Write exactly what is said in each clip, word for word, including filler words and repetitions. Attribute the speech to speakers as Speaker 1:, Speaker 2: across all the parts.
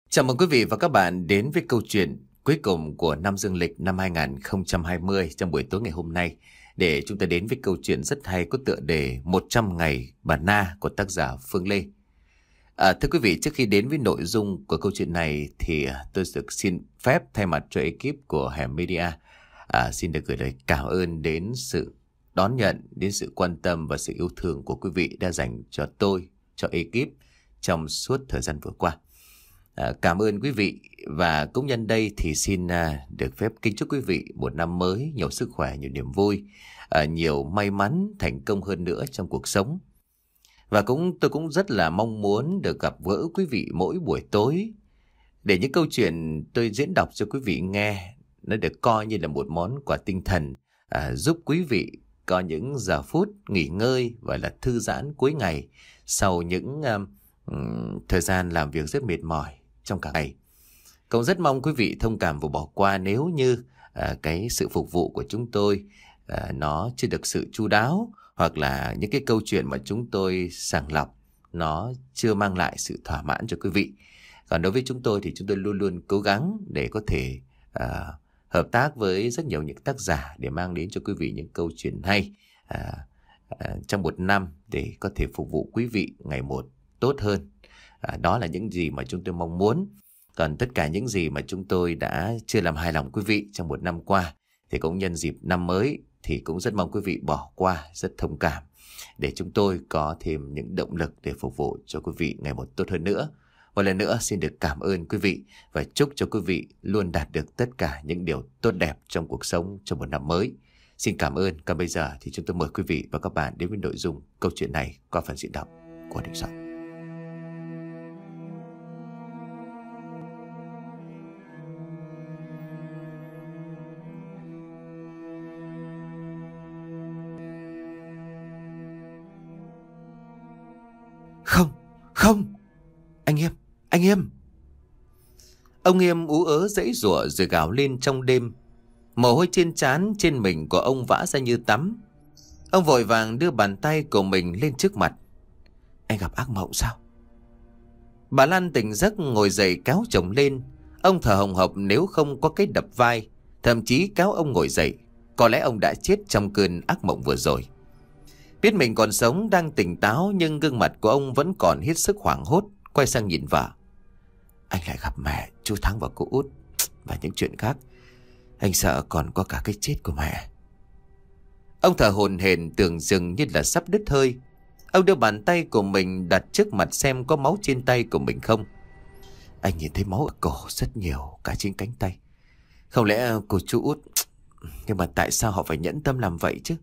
Speaker 1: Chào mừng quý vị và các bạn đến với câu chuyện cuối cùng của năm dương lịch năm hai không hai không trong buổi tối ngày hôm nay, để chúng ta đến với câu chuyện rất hay có tựa đề một trăm ngày bà Na của tác giả Phương Lê. À, thưa quý vị, trước khi đến với nội dung của câu chuyện này thì tôi được xin phép thay mặt cho ekip của Hẻm Media à, xin được gửi lời cảm ơn đến sự đón nhận, đến sự quan tâm và sự yêu thương của quý vị đã dành cho tôi, cho ekip trong suốt thời gian vừa qua. À, cảm ơn quý vị, và cũng nhân đây thì xin à, được phép kính chúc quý vị một năm mới nhiều sức khỏe, nhiều niềm vui, à, nhiều may mắn, thành công hơn nữa trong cuộc sống. Và cũng tôi cũng rất là mong muốn được gặp gỡ quý vị mỗi buổi tối, để những câu chuyện tôi diễn đọc cho quý vị nghe nó được coi như là một món quà tinh thần, à, giúp quý vị có những giờ phút nghỉ ngơi và là thư giãn cuối ngày sau những um, thời gian làm việc rất mệt mỏi trong cả ngày. Cũng rất mong quý vị thông cảm và bỏ qua nếu như à, cái sự phục vụ của chúng tôi à, nó chưa được sự chu đáo, hoặc là những cái câu chuyện mà chúng tôi sàng lọc nó chưa mang lại sự thỏa mãn cho quý vị. Còn đối với chúng tôi thì chúng tôi luôn luôn cố gắng để có thể à, hợp tác với rất nhiều những tác giả để mang đến cho quý vị những câu chuyện hay à, à, trong một năm, để có thể phục vụ quý vị ngày một tốt hơn. À, đó là những gì mà chúng tôi mong muốn. Còn tất cả những gì mà chúng tôi đã chưa làm hài lòng quý vị trong một năm qua thì cũng nhân dịp năm mới thì cũng rất mong quý vị bỏ qua, rất thông cảm, để chúng tôi có thêm những động lực để phục vụ cho quý vị ngày một tốt hơn nữa. Một lần nữa xin được cảm ơn quý vị và chúc cho quý vị luôn đạt được tất cả những điều tốt đẹp trong cuộc sống trong một năm mới. Xin cảm ơn. Còn bây giờ thì chúng tôi mời quý vị và các bạn đến với nội dung câu chuyện này qua phần diễn đọc của Đình Soạn. Không, không, anh Nghiêm, anh Nghiêm. Ông Nghiêm ú ớ giãy giụa rồi gào lên trong đêm. Mồ hôi trên trán trên mình của ông vã ra như tắm. Ông vội vàng đưa bàn tay của mình lên trước mặt. Anh gặp ác mộng sao? Bà Lan tỉnh giấc ngồi dậy kéo chồng lên. Ông thở hồng hộc nếu không có cái đập vai, thậm chí kéo ông ngồi dậy. Có lẽ ông đã chết trong cơn ác mộng vừa rồi. Biết mình còn sống, đang tỉnh táo, nhưng gương mặt của ông vẫn còn hết sức hoảng hốt. Quay sang nhìn vợ. Anh lại gặp mẹ, chú Thắng và cô Út và những chuyện khác. Anh sợ còn có cả cái chết của mẹ. Ông thở hổn hển, tưởng dường như là sắp đứt hơi. Ông đưa bàn tay của mình đặt trước mặt xem có máu trên tay của mình không. Anh nhìn thấy máu ở cổ rất nhiều, cả trên cánh tay. Không lẽ cô chú Út? Nhưng mà tại sao họ phải nhẫn tâm làm vậy chứ?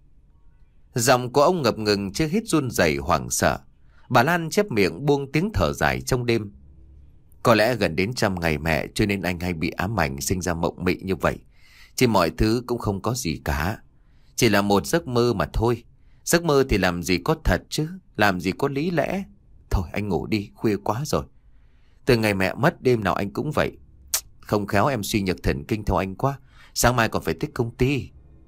Speaker 1: Giọng của ông ngập ngừng chưa hết run rẩy hoảng sợ. Bà Lan chép miệng buông tiếng thở dài trong đêm. Có lẽ gần đến trăm ngày mẹ cho nên anh hay bị ám ảnh, sinh ra mộng mị như vậy. Chỉ mọi thứ cũng không có gì cả, chỉ là một giấc mơ mà thôi. Giấc mơ thì làm gì có thật chứ, làm gì có lý lẽ. Thôi anh ngủ đi, khuya quá rồi. Từ ngày mẹ mất đêm nào anh cũng vậy. Không khéo em suy nhược thần kinh theo anh quá, sáng mai còn phải tới công ty.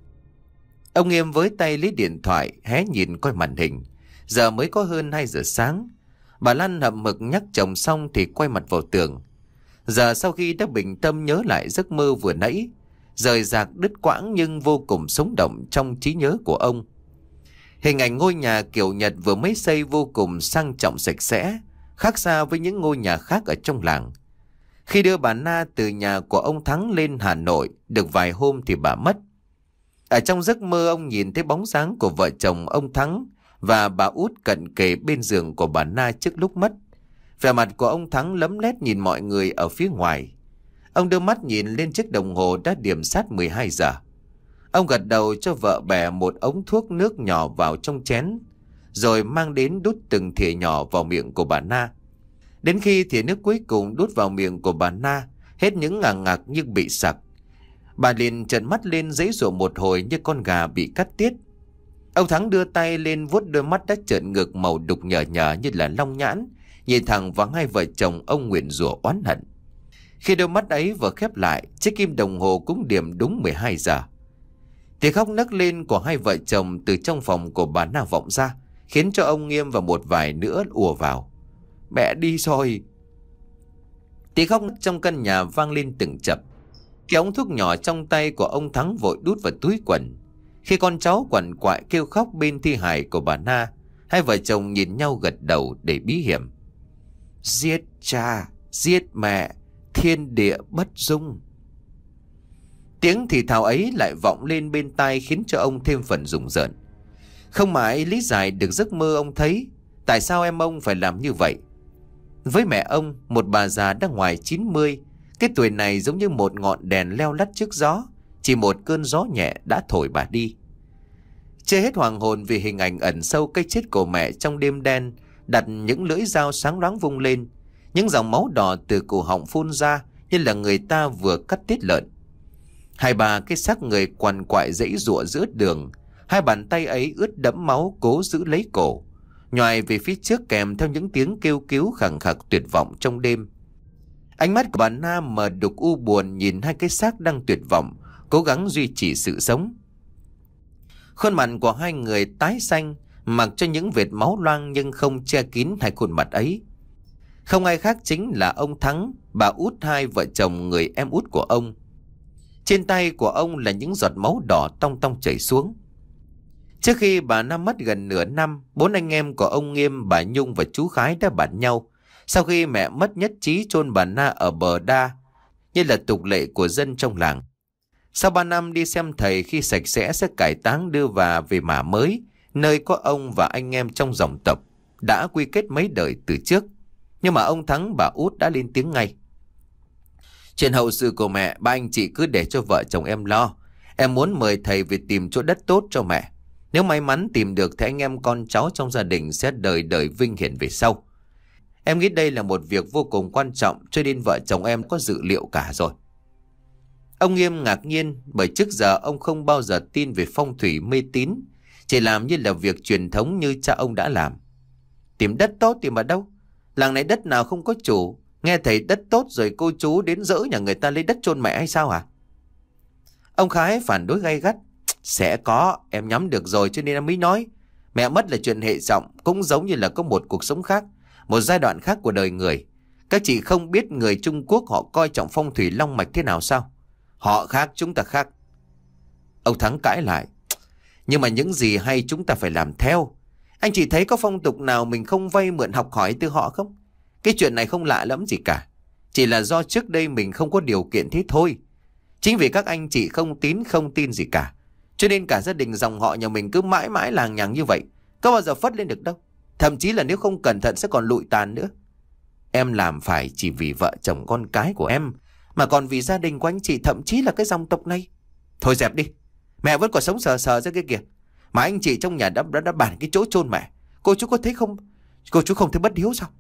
Speaker 1: Ông Nghiêm với tay lấy điện thoại hé nhìn coi màn hình. Giờ mới có hơn hai giờ sáng. Bà Lan hậm hực nhắc chồng xong thì quay mặt vào tường. Giờ sau khi đã bình tâm nhớ lại giấc mơ vừa nãy, rời rạc đứt quãng nhưng vô cùng sống động trong trí nhớ của ông. Hình ảnh ngôi nhà kiểu Nhật vừa mới xây vô cùng sang trọng sạch sẽ, khác xa với những ngôi nhà khác ở trong làng. Khi đưa bà Na từ nhà của ông Thắng lên Hà Nội được vài hôm thì bà mất. Ở trong giấc mơ ông nhìn thấy bóng dáng của vợ chồng ông Thắng và bà Út cận kề bên giường của bà Na trước lúc mất. Vẻ mặt của ông Thắng lấm lét nhìn mọi người ở phía ngoài. Ông đưa mắt nhìn lên chiếc đồng hồ đã điểm sát mười hai giờ. Ông gật đầu cho vợ bè một ống thuốc nước nhỏ vào trong chén, rồi mang đến đút từng thìa nhỏ vào miệng của bà Na. Đến khi thìa nước cuối cùng đút vào miệng của bà Na, hết những ngà ngạc như bị sặc. Bà liền trợn mắt lên giãy giụa một hồi như con gà bị cắt tiết. Ông Thắng đưa tay lên vuốt đôi mắt đã trợn ngược màu đục nhờ nhờ như là long nhãn, nhìn thẳng vào hai vợ chồng ông nguyền rủa oán hận. Khi đôi mắt ấy vừa khép lại, chiếc kim đồng hồ cũng điểm đúng mười hai giờ. Tiếng khóc nấc lên của hai vợ chồng từ trong phòng của bà Na vọng ra, khiến cho ông Nghiêm và một vài nữa ùa vào. Mẹ đi rồi. Tiếng khóc trong căn nhà vang lên từng chập. Cái ống thuốc nhỏ trong tay của ông Thắng vội đút vào túi quần. Khi con cháu quằn quại kêu khóc bên thi hài của bà Na, hai vợ chồng nhìn nhau gật đầu để bí hiểm. Giết cha, giết mẹ, thiên địa bất dung. Tiếng thì thào ấy lại vọng lên bên tai khiến cho ông thêm phần rùng rợn. Không mãi lý giải được giấc mơ ông thấy. Tại sao em ông phải làm như vậy? Với mẹ ông, một bà già đã ngoài chín mươi, cái tuổi này giống như một ngọn đèn leo lắt trước gió. Chỉ một cơn gió nhẹ đã thổi bà đi. Chưa hết hoàng hồn vì hình ảnh ẩn sâu cái chết của mẹ trong đêm đen, đặt những lưỡi dao sáng loáng vung lên. Những dòng máu đỏ từ cổ họng phun ra như là người ta vừa cắt tiết lợn. Hai bà cái xác người quằn quại giãy giụa giữa đường. Hai bàn tay ấy ướt đẫm máu cố giữ lấy cổ, nhoài về phía trước kèm theo những tiếng kêu cứu khẳng khặc tuyệt vọng trong đêm. Ánh mắt của bà Na mờ đục u buồn nhìn hai cái xác đang tuyệt vọng, cố gắng duy trì sự sống. Khuôn mặt của hai người tái xanh, mặc cho những vệt máu loang nhưng không che kín hai khuôn mặt ấy. Không ai khác chính là ông Thắng, bà út hai vợ chồng người em út của ông. Trên tay của ông là những giọt máu đỏ tong tong chảy xuống. Trước khi bà Na mất gần nửa năm, bốn anh em của ông Nghiêm, bà Nhung và chú Khái đã bàn nhau. Sau khi mẹ mất nhất trí chôn bà Na ở bờ đa, như là tục lệ của dân trong làng. Sau ba năm đi xem thầy, khi sạch sẽ sẽ cải táng đưa bà về mả mới, nơi có ông và anh em trong dòng tộc đã quy kết mấy đời từ trước. Nhưng mà ông Thắng bà út đã lên tiếng ngay. Chuyện hậu sự của mẹ, ba anh chị cứ để cho vợ chồng em lo. Em muốn mời thầy về tìm chỗ đất tốt cho mẹ. Nếu may mắn tìm được thì anh em con cháu trong gia đình sẽ đời đời vinh hiển về sau. Em nghĩ đây là một việc vô cùng quan trọng, cho nên vợ chồng em có dự liệu cả rồi. Ông Nghiêm ngạc nhiên bởi trước giờ ông không bao giờ tin về phong thủy mê tín, chỉ làm như là việc truyền thống như cha ông đã làm. Tìm đất tốt tìm ở đâu? Làng này đất nào không có chủ? Nghe thấy đất tốt rồi cô chú đến dỡ nhà người ta lấy đất chôn mẹ hay sao hả? Ông Khái phản đối gay gắt. Sẽ có, em nhắm được rồi cho nên em mới nói. Mẹ mất là chuyện hệ trọng, cũng giống như là có một cuộc sống khác, một giai đoạn khác của đời người. Các chị không biết người Trung Quốc họ coi trọng phong thủy long mạch thế nào sao? Họ khác, chúng ta khác. Ông Thắng cãi lại. Nhưng mà những gì hay chúng ta phải làm theo. Anh chị thấy có phong tục nào mình không vay mượn học hỏi từ họ không? Cái chuyện này không lạ lắm gì cả. Chỉ là do trước đây mình không có điều kiện thế thôi. Chính vì các anh chị không tín không tin gì cả, cho nên cả gia đình dòng họ nhà mình cứ mãi mãi làng nhằng như vậy, có bao giờ phất lên được đâu. Thậm chí là nếu không cẩn thận sẽ còn lụi tàn nữa. Em làm phải chỉ vì vợ chồng con cái của em, mà còn vì gia đình của anh chị, thậm chí là cái dòng tộc này. Thôi dẹp đi, mẹ vẫn còn sống sờ sờ ra cái kìa. Mà anh chị trong nhà đã, đã, đã bàn cái chỗ chôn mẹ. Cô chú có thấy không? Cô chú không thấy bất hiếu sao?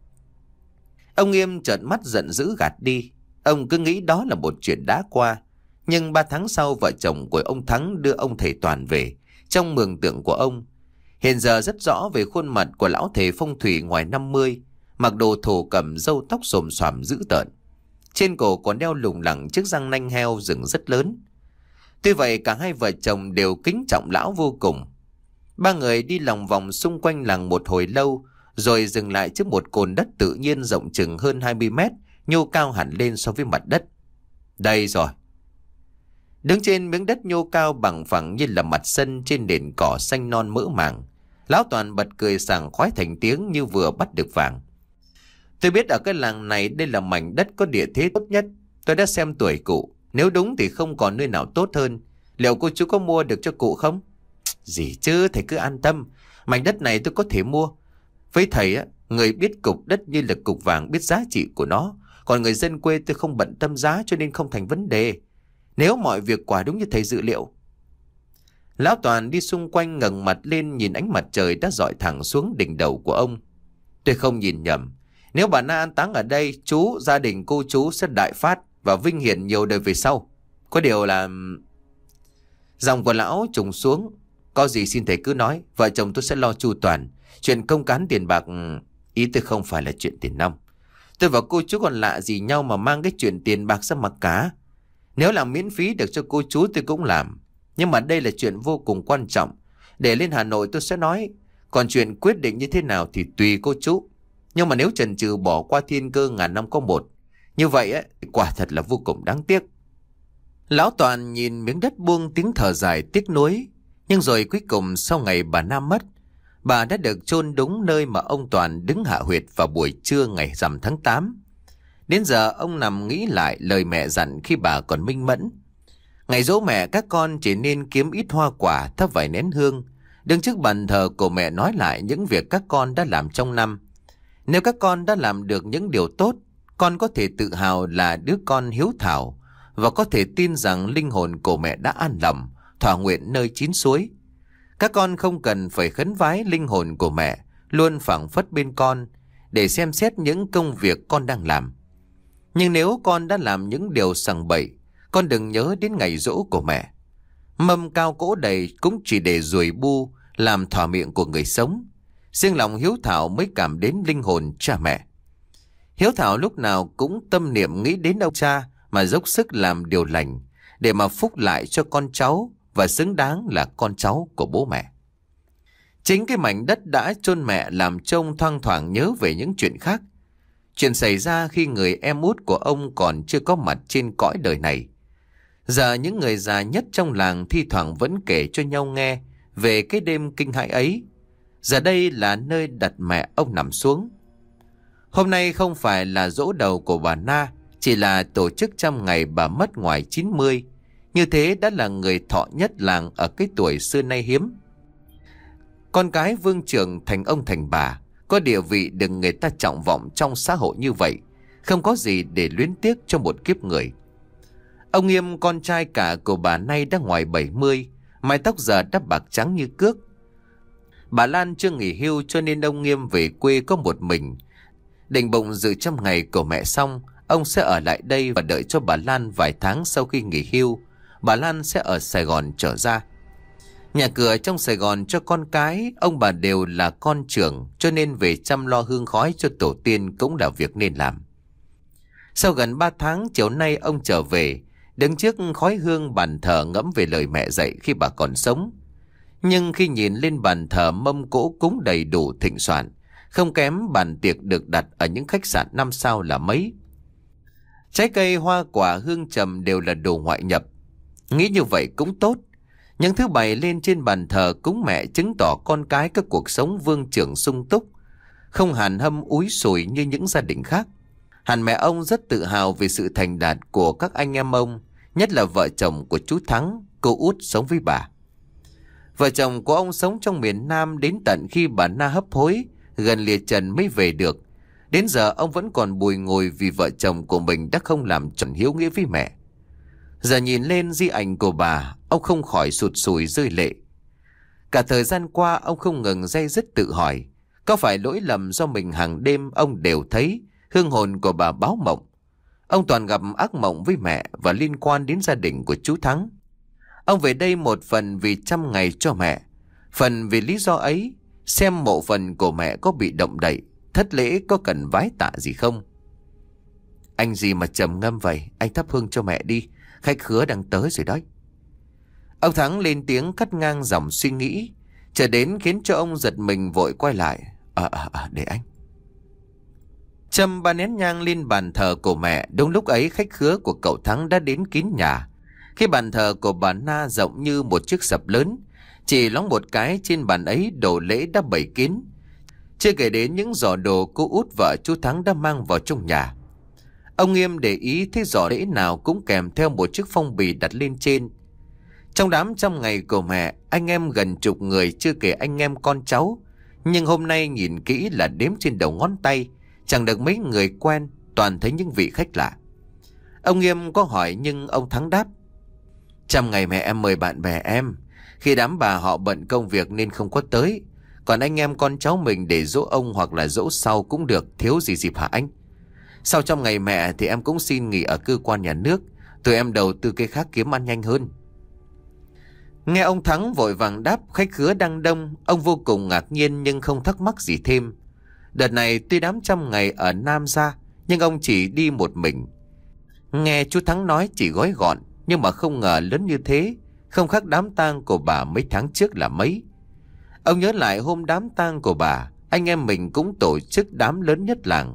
Speaker 1: Ông Nghiêm trợn mắt giận dữ gạt đi. Ông cứ nghĩ đó là một chuyện đã qua. Nhưng ba tháng sau, vợ chồng của ông Thắng đưa ông thầy Toàn về trong mường tượng của ông. Hiện giờ rất rõ về khuôn mặt của lão thầy phong thủy ngoài năm mươi, mặc đồ thổ cẩm, râu tóc xồm xoàm dữ tợn. Trên cổ còn đeo lủng lẳng chiếc răng nanh heo rừng rất lớn. Tuy vậy cả hai vợ chồng đều kính trọng lão vô cùng. Ba người đi lòng vòng xung quanh làng một hồi lâu, rồi dừng lại trước một cồn đất tự nhiên rộng chừng hơn hai mươi mét, nhô cao hẳn lên so với mặt đất. Đây rồi. Đứng trên miếng đất nhô cao bằng phẳng như là mặt sân trên nền cỏ xanh non mỡ màng, lão Toàn bật cười sảng khoái thành tiếng như vừa bắt được vàng. Tôi biết ở cái làng này đây là mảnh đất có địa thế tốt nhất. Tôi đã xem tuổi cụ, nếu đúng thì không còn nơi nào tốt hơn. Liệu cô chú có mua được cho cụ không? Gì chứ, thầy cứ an tâm. Mảnh đất này tôi có thể mua. Với thầy á, người biết cục đất như là cục vàng, biết giá trị của nó. Còn người dân quê tôi không bận tâm giá, cho nên không thành vấn đề. Nếu mọi việc quả đúng như thầy dự liệu. Lão Toàn đi xung quanh ngẩng mặt lên nhìn ánh mặt trời đã rọi thẳng xuống đỉnh đầu của ông. Tôi không nhìn nhầm. Nếu bà Na an táng ở đây, chú, gia đình cô chú sẽ đại phát và vinh hiển nhiều đời về sau. Có điều là... Dòng của lão trùng xuống. Có gì xin thầy cứ nói, vợ chồng tôi sẽ lo chu toàn. Chuyện công cán tiền bạc, ý tôi không phải là chuyện tiền nong. Tôi và cô chú còn lạ gì nhau mà mang cái chuyện tiền bạc ra mặc cá. Nếu làm miễn phí được cho cô chú tôi cũng làm. Nhưng mà đây là chuyện vô cùng quan trọng. Để lên Hà Nội tôi sẽ nói. Còn chuyện quyết định như thế nào thì tùy cô chú. Nhưng mà nếu chần chừ bỏ qua thiên cơ ngàn năm có một, Như vậy ấy, quả thật là vô cùng đáng tiếc. Lão Toàn nhìn miếng đất buông tiếng thở dài tiếc nuối. Nhưng rồi cuối cùng sau ngày bà Nam mất, bà đã được chôn đúng nơi mà ông Toàn đứng hạ huyệt vào buổi trưa ngày rằm tháng tám. Đến giờ ông nằm nghĩ lại lời mẹ dặn khi bà còn minh mẫn. Ngày giỗ mẹ các con chỉ nên kiếm ít hoa quả, thắp vài nén hương, đứng trước bàn thờ của mẹ nói lại những việc các con đã làm trong năm. Nếu các con đã làm được những điều tốt, con có thể tự hào là đứa con hiếu thảo và có thể tin rằng linh hồn của mẹ đã an lòng, thỏa nguyện nơi chín suối. Các con không cần phải khấn vái linh hồn của mẹ luôn phảng phất bên con để xem xét những công việc con đang làm. Nhưng nếu con đã làm những điều sằng bậy, con đừng nhớ đến ngày giỗ của mẹ. Mâm cao cỗ đầy cũng chỉ để ruồi bu làm thỏa miệng của người sống. Riêng lòng hiếu thảo mới cảm đến linh hồn cha mẹ. Hiếu thảo lúc nào cũng tâm niệm nghĩ đến ông cha mà dốc sức làm điều lành để mà phúc lại cho con cháu và xứng đáng là con cháu của bố mẹ. Chính cái mảnh đất đã chôn mẹ làm trông thoang thoảng nhớ về những chuyện khác. Chuyện xảy ra khi người em út của ông còn chưa có mặt trên cõi đời này. Giờ những người già nhất trong làng thi thoảng vẫn kể cho nhau nghe về cái đêm kinh hãi ấy. Giờ đây là nơi đặt mẹ ông nằm xuống. Hôm nay không phải là giỗ đầu của bà Na, chỉ là tổ chức trăm ngày bà mất ngoài chín mươi. Như thế đã là người thọ nhất làng ở cái tuổi xưa nay hiếm. Con cái vương trưởng thành ông thành bà, có địa vị được người ta trọng vọng trong xã hội như vậy, không có gì để luyến tiếc cho một kiếp người. Ông Nghiêm, con trai cả của bà nay đã ngoài bảy mươi, mái tóc giờ đã bạc trắng như cước. Bà Lan chưa nghỉ hưu cho nên ông Nghiêm về quê có một mình. Định bụng dự trăm ngày của mẹ xong, ông sẽ ở lại đây và đợi cho bà Lan vài tháng sau khi nghỉ hưu. Bà Lan sẽ ở Sài Gòn trở ra. Nhà cửa trong Sài Gòn cho con cái, ông bà đều là con trưởng, cho nên về chăm lo hương khói cho tổ tiên cũng là việc nên làm. Sau gần ba tháng, chiều nay ông trở về, đứng trước khói hương bàn thờ ngẫm về lời mẹ dạy khi bà còn sống. Nhưng khi nhìn lên bàn thờ mâm cỗ cúng đầy đủ thịnh soạn, không kém bàn tiệc được đặt ở những khách sạn năm sao là mấy. Trái cây, hoa quả, hương trầm đều là đồ ngoại nhập. Nghĩ như vậy cũng tốt. Những thứ bày lên trên bàn thờ cúng mẹ chứng tỏ con cái có cuộc sống vương trưởng sung túc, không hàn hâm úi sùi như những gia đình khác. Hẳn mẹ ông rất tự hào về sự thành đạt của các anh em ông, nhất là vợ chồng của chú Thắng, cô út sống với bà. Vợ chồng của ông sống trong miền Nam đến tận khi bà Na hấp hối, gần liệt trần mới về được. Đến giờ ông vẫn còn bùi ngùi vì vợ chồng của mình đã không làm tròn hiếu nghĩa với mẹ. Giờ nhìn lên di ảnh của bà, ông không khỏi sụt sùi rơi lệ. Cả thời gian qua ông không ngừng day dứt tự hỏi, có phải lỗi lầm do mình hàng đêm ông đều thấy hương hồn của bà báo mộng. Ông toàn gặp ác mộng với mẹ và liên quan đến gia đình của chú Thắng. Ông về đây một phần vì trăm ngày cho mẹ, phần vì lý do ấy, xem mộ phần của mẹ có bị động đậy, thất lễ có cần vái tạ gì không. Anh gì mà trầm ngâm vậy, anh thắp hương cho mẹ đi, khách khứa đang tới rồi đấy. Ông Thắng lên tiếng cắt ngang dòng suy nghĩ, chờ đến khiến cho ông giật mình vội quay lại. Ờ à, à, để anh. Châm ba nén nhang lên bàn thờ của mẹ. Đúng lúc ấy khách khứa của cậu Thắng đã đến kín nhà. Khi bàn thờ của bà Na rộng như một chiếc sập lớn, chỉ loáng một cái trên bàn ấy đồ lễ đã bày kín, chưa kể đến những giỏ đồ cô út vợ chú Thắng đã mang vào trong nhà. Ông Nghiêm để ý thấy giỏ lễ nào cũng kèm theo một chiếc phong bì đặt lên trên. Trong đám trăm ngày của mẹ, anh em gần chục người, chưa kể anh em con cháu, nhưng hôm nay nhìn kỹ là đếm trên đầu ngón tay, chẳng được mấy người quen, toàn thấy những vị khách lạ. Ông Nghiêm có hỏi nhưng ông Thắng đáp: Trăm ngày mẹ em mời bạn bè em, khi đám bà họ bận công việc nên không có tới. Còn anh em con cháu mình để dỗ ông hoặc là dỗ sau cũng được, thiếu gì dịp hả anh? Sau trăm ngày mẹ thì em cũng xin nghỉ ở cơ quan nhà nước, tụi em đầu tư cái khác kiếm ăn nhanh hơn. Nghe ông Thắng vội vàng đáp khách khứa đang đông, ông vô cùng ngạc nhiên nhưng không thắc mắc gì thêm. Đợt này tuy đám trăm ngày ở Nam ra, nhưng ông chỉ đi một mình. Nghe chú Thắng nói chỉ gói gọn, nhưng mà không ngờ lớn như thế, không khác đám tang của bà mấy tháng trước là mấy. Ông nhớ lại hôm đám tang của bà, anh em mình cũng tổ chức đám lớn nhất làng.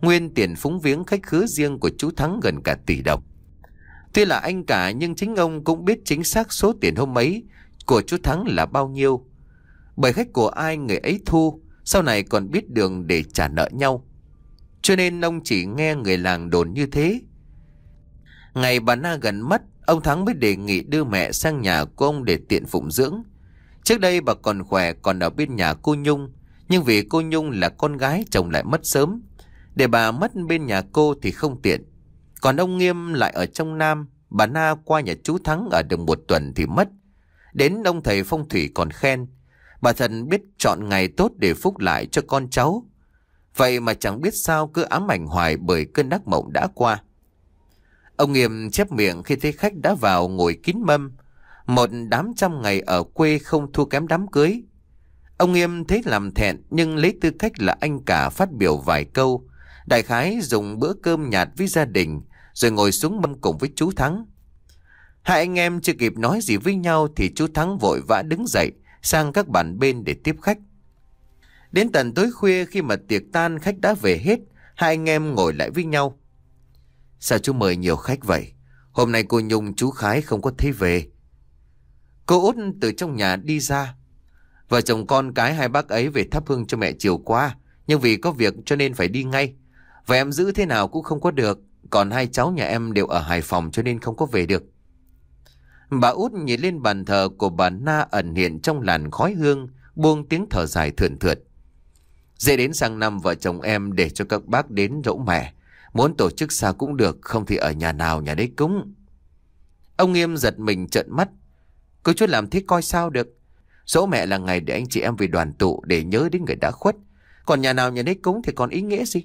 Speaker 1: Nguyên tiền phúng viếng khách khứa riêng của chú Thắng gần cả tỷ đồng. Tuy là anh cả nhưng chính ông cũng biết chính xác số tiền hôm ấy của chú Thắng là bao nhiêu. Bởi khách của ai người ấy thu, sau này còn biết đường để trả nợ nhau. Cho nên ông chỉ nghe người làng đồn như thế. Ngày bà Na gần mất, ông Thắng mới đề nghị đưa mẹ sang nhà của ông để tiện phụng dưỡng. Trước đây bà còn khỏe, còn ở bên nhà cô Nhung. Nhưng vì cô Nhung là con gái, chồng lại mất sớm, để bà mất bên nhà cô thì không tiện. Còn ông Nghiêm lại ở trong Nam, bà Na qua nhà chú Thắng ở được một tuần thì mất. Đến ông thầy phong thủy còn khen bà thần biết chọn ngày tốt để phúc lại cho con cháu. Vậy mà chẳng biết sao cứ ám ảnh hoài bởi cơn ác mộng đã qua. Ông Nghiêm chép miệng khi thấy khách đã vào ngồi kín mâm. Một đám trăm ngày ở quê không thua kém đám cưới. Ông Nghiêm thấy làm thẹn nhưng lấy tư cách là anh cả phát biểu vài câu. Đại khái dùng bữa cơm nhạt với gia đình rồi ngồi xuống mâm cùng với chú Thắng. Hai anh em chưa kịp nói gì với nhau thì chú Thắng vội vã đứng dậy sang các bàn bên để tiếp khách. Đến tận tối khuya khi mà tiệc tan khách đã về hết, hai anh em ngồi lại với nhau. Sao chú mời nhiều khách vậy? Hôm nay cô Nhung chú Khái không có thấy về. Cô Út từ trong nhà đi ra. Vợ chồng con cái hai bác ấy về thắp hương cho mẹ chiều qua, nhưng vì có việc cho nên phải đi ngay. Và em giữ thế nào cũng không có được. Còn hai cháu nhà em đều ở Hải Phòng cho nên không có về được. Bà Út nhìn lên bàn thờ của bà Na ẩn hiện trong làn khói hương, buông tiếng thở dài thườn thượt. Dễ đến sang năm vợ chồng em để cho các bác đến dỗ mẹ. Muốn tổ chức xa cũng được, không thì ở nhà nào nhà đấy cúng. Ông Nghiêm giật mình trợn mắt. Cô chú làm thế coi sao được. Dỗ mẹ là ngày để anh chị em về đoàn tụ, để nhớ đến người đã khuất. Còn nhà nào nhà đấy cúng thì còn ý nghĩa gì?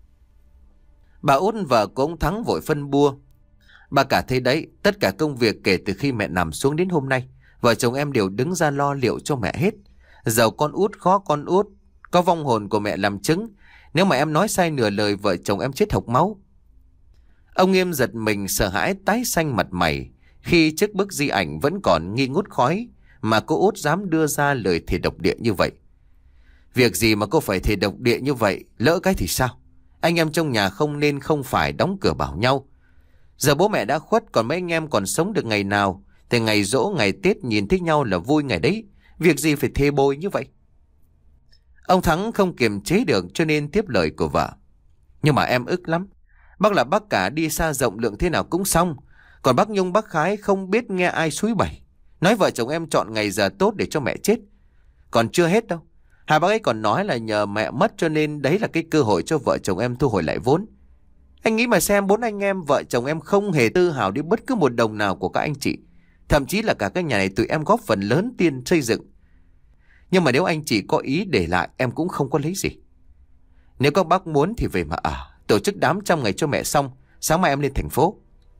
Speaker 1: Bà Út vợ của ông Thắng vội phân bua. Bà cả thấy đấy, tất cả công việc kể từ khi mẹ nằm xuống đến hôm nay, vợ chồng em đều đứng ra lo liệu cho mẹ hết. Giàu con út khó con út, có vong hồn của mẹ làm chứng. Nếu mà em nói sai nửa lời, vợ chồng em chết hộc máu. Ông Nghiêm giật mình sợ hãi tái xanh mặt mày khi trước bức di ảnh vẫn còn nghi ngút khói mà cô Út dám đưa ra lời thề độc địa như vậy. Việc gì mà cô phải thề độc địa như vậy? Lỡ cái thì sao? Anh em trong nhà không nên không phải đóng cửa bảo nhau. Giờ bố mẹ đã khuất, còn mấy anh em còn sống được ngày nào thì ngày giỗ ngày Tết nhìn thấy nhau là vui ngày đấy. Việc gì phải thề bồi như vậy? Ông Thắng không kiềm chế được cho nên tiếp lời của vợ. Nhưng mà em ức lắm. Bác là bác cả đi xa rộng lượng thế nào cũng xong. Còn bác Nhung bác Khái không biết nghe ai xúi bẩy, nói vợ chồng em chọn ngày giờ tốt để cho mẹ chết. Còn chưa hết đâu. Hai bác ấy còn nói là nhờ mẹ mất cho nên đấy là cái cơ hội cho vợ chồng em thu hồi lại vốn. Anh nghĩ mà xem, bốn anh em vợ chồng em không hề tư hào đi bất cứ một đồng nào của các anh chị. Thậm chí là cả cái nhà này tụi em góp phần lớn tiền xây dựng. Nhưng mà nếu anh chị có ý để lại, em cũng không có lấy gì. Nếu các bác muốn thì về mà ở, tổ chức đám trăm ngày cho mẹ xong, sáng mai em lên thành phố.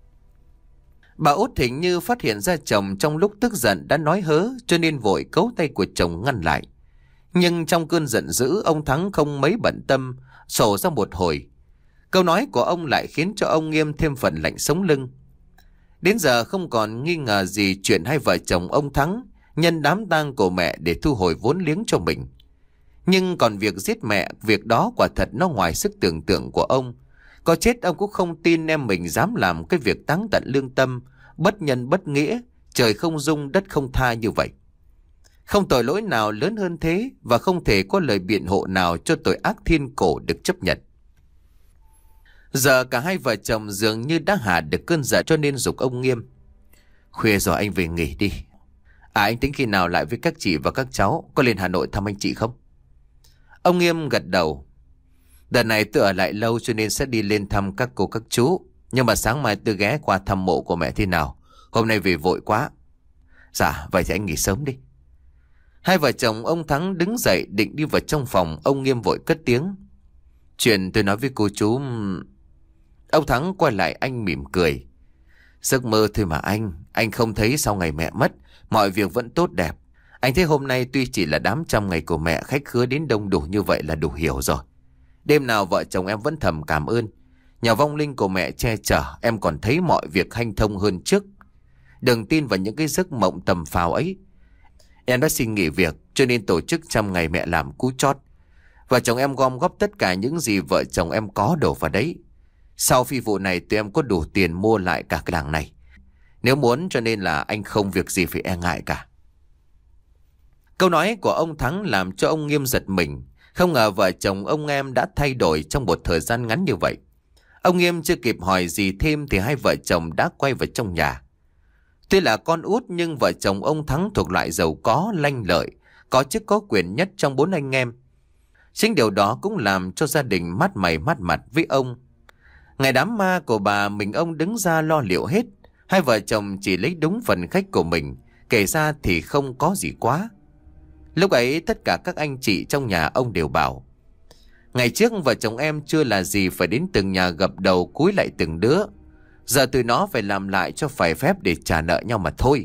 Speaker 1: Bà Út Thịnh như phát hiện ra chồng trong lúc tức giận đã nói hớ, cho nên vội cấu tay của chồng ngăn lại. Nhưng trong cơn giận dữ, ông Thắng không mấy bận tâm, sổ ra một hồi. Câu nói của ông lại khiến cho ông Nghiêm thêm phần lạnh sống lưng. Đến giờ không còn nghi ngờ gì chuyện hai vợ chồng ông Thắng nhân đám tang của mẹ để thu hồi vốn liếng cho mình. Nhưng còn việc giết mẹ, việc đó quả thật nó ngoài sức tưởng tượng của ông. Có chết ông cũng không tin em mình dám làm cái việc táng tận lương tâm, bất nhân bất nghĩa, trời không dung đất không tha như vậy. Không tội lỗi nào lớn hơn thế, và không thể có lời biện hộ nào cho tội ác thiên cổ được chấp nhận. Giờ cả hai vợ chồng dường như đã hạ được cơn giận, cho nên giục ông Nghiêm. Khuya rồi, anh về nghỉ đi. À, anh tính khi nào lại với các chị và các cháu? Có lên Hà Nội thăm anh chị không? Ông Nghiêm gật đầu. Đợt này tôi ở lại lâu cho nên sẽ đi lên thăm các cô các chú. Nhưng mà sáng mai tôi ghé qua thăm mộ của mẹ thế nào. Hôm nay về vội quá. Dạ, vậy thì anh nghỉ sớm đi. Hai vợ chồng ông Thắng đứng dậy định đi vào trong phòng. Ông Nghiêm vội cất tiếng. Chuyện tôi nói với cô chú... Ông Thắng quay lại anh mỉm cười. Giấc mơ thôi mà anh. Anh không thấy sau ngày mẹ mất mọi việc vẫn tốt đẹp. Anh thấy hôm nay tuy chỉ là đám trăm ngày của mẹ, khách khứa đến đông đủ như vậy là đủ hiểu rồi. Đêm nào vợ chồng em vẫn thầm cảm ơn. Nhờ vong linh của mẹ che chở, em còn thấy mọi việc hanh thông hơn trước. Đừng tin vào những cái giấc mộng tầm phào ấy. Em đã xin nghỉ việc cho nên tổ chức trăm ngày mẹ làm cú chót. Vợ chồng em gom góp tất cả những gì vợ chồng em có đổ vào đấy. Sau phi vụ này tụi em có đủ tiền mua lại cả cái làng này. Nếu muốn, cho nên là anh không việc gì phải e ngại cả. Câu nói của ông Thắng làm cho ông Nghiêm giật mình. Không ngờ vợ chồng ông em đã thay đổi trong một thời gian ngắn như vậy. Ông Nghiêm chưa kịp hỏi gì thêm thì hai vợ chồng đã quay vào trong nhà. Tuy là con út nhưng vợ chồng ông Thắng thuộc loại giàu có, lanh lợi, có chức có quyền nhất trong bốn anh em. Chính điều đó cũng làm cho gia đình mát mày mát mặt với ông. Ngày đám ma của bà mình ông đứng ra lo liệu hết. Hai vợ chồng chỉ lấy đúng phần khách của mình, kể ra thì không có gì quá. Lúc ấy tất cả các anh chị trong nhà ông đều bảo: ngày trước vợ chồng em chưa là gì phải đến từng nhà gập đầu cúi lại từng đứa. Giờ tụi nó phải làm lại cho phải phép để trả nợ nhau mà thôi.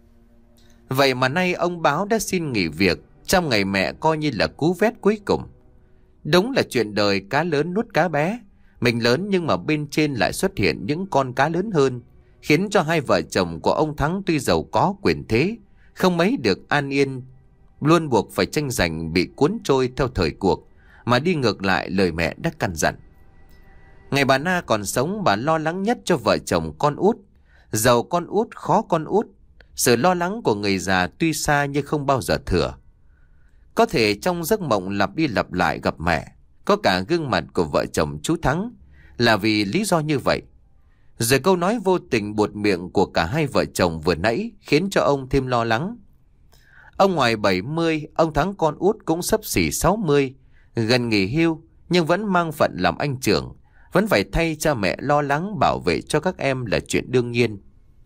Speaker 1: Vậy mà nay ông Báo đã xin nghỉ việc trong ngày mẹ coi như là cú vét cuối cùng. Đúng là chuyện đời cá lớn nuốt cá bé. Mình lớn nhưng mà bên trên lại xuất hiện những con cá lớn hơn, khiến cho hai vợ chồng của ông Thắng tuy giàu có quyền thế, không mấy được an yên, luôn buộc phải tranh giành, bị cuốn trôi theo thời cuộc, mà đi ngược lại lời mẹ đã căn dặn. Ngày bà Na còn sống, bà lo lắng nhất cho vợ chồng con út. Giàu con út, khó con út. Sự lo lắng của người già tuy xa nhưng không bao giờ thừa. Có thể trong giấc mộng lặp đi lặp lại gặp mẹ, có cả gương mặt của vợ chồng chú Thắng, là vì lý do như vậy. Rồi câu nói vô tình buột miệng của cả hai vợ chồng vừa nãy khiến cho ông thêm lo lắng. Ông ngoài bảy mươi, ông Thắng con út cũng xấp xỉ sáu mươi, gần nghỉ hưu nhưng vẫn mang phận làm anh trưởng, vẫn phải thay cha mẹ lo lắng bảo vệ cho các em là chuyện đương nhiên.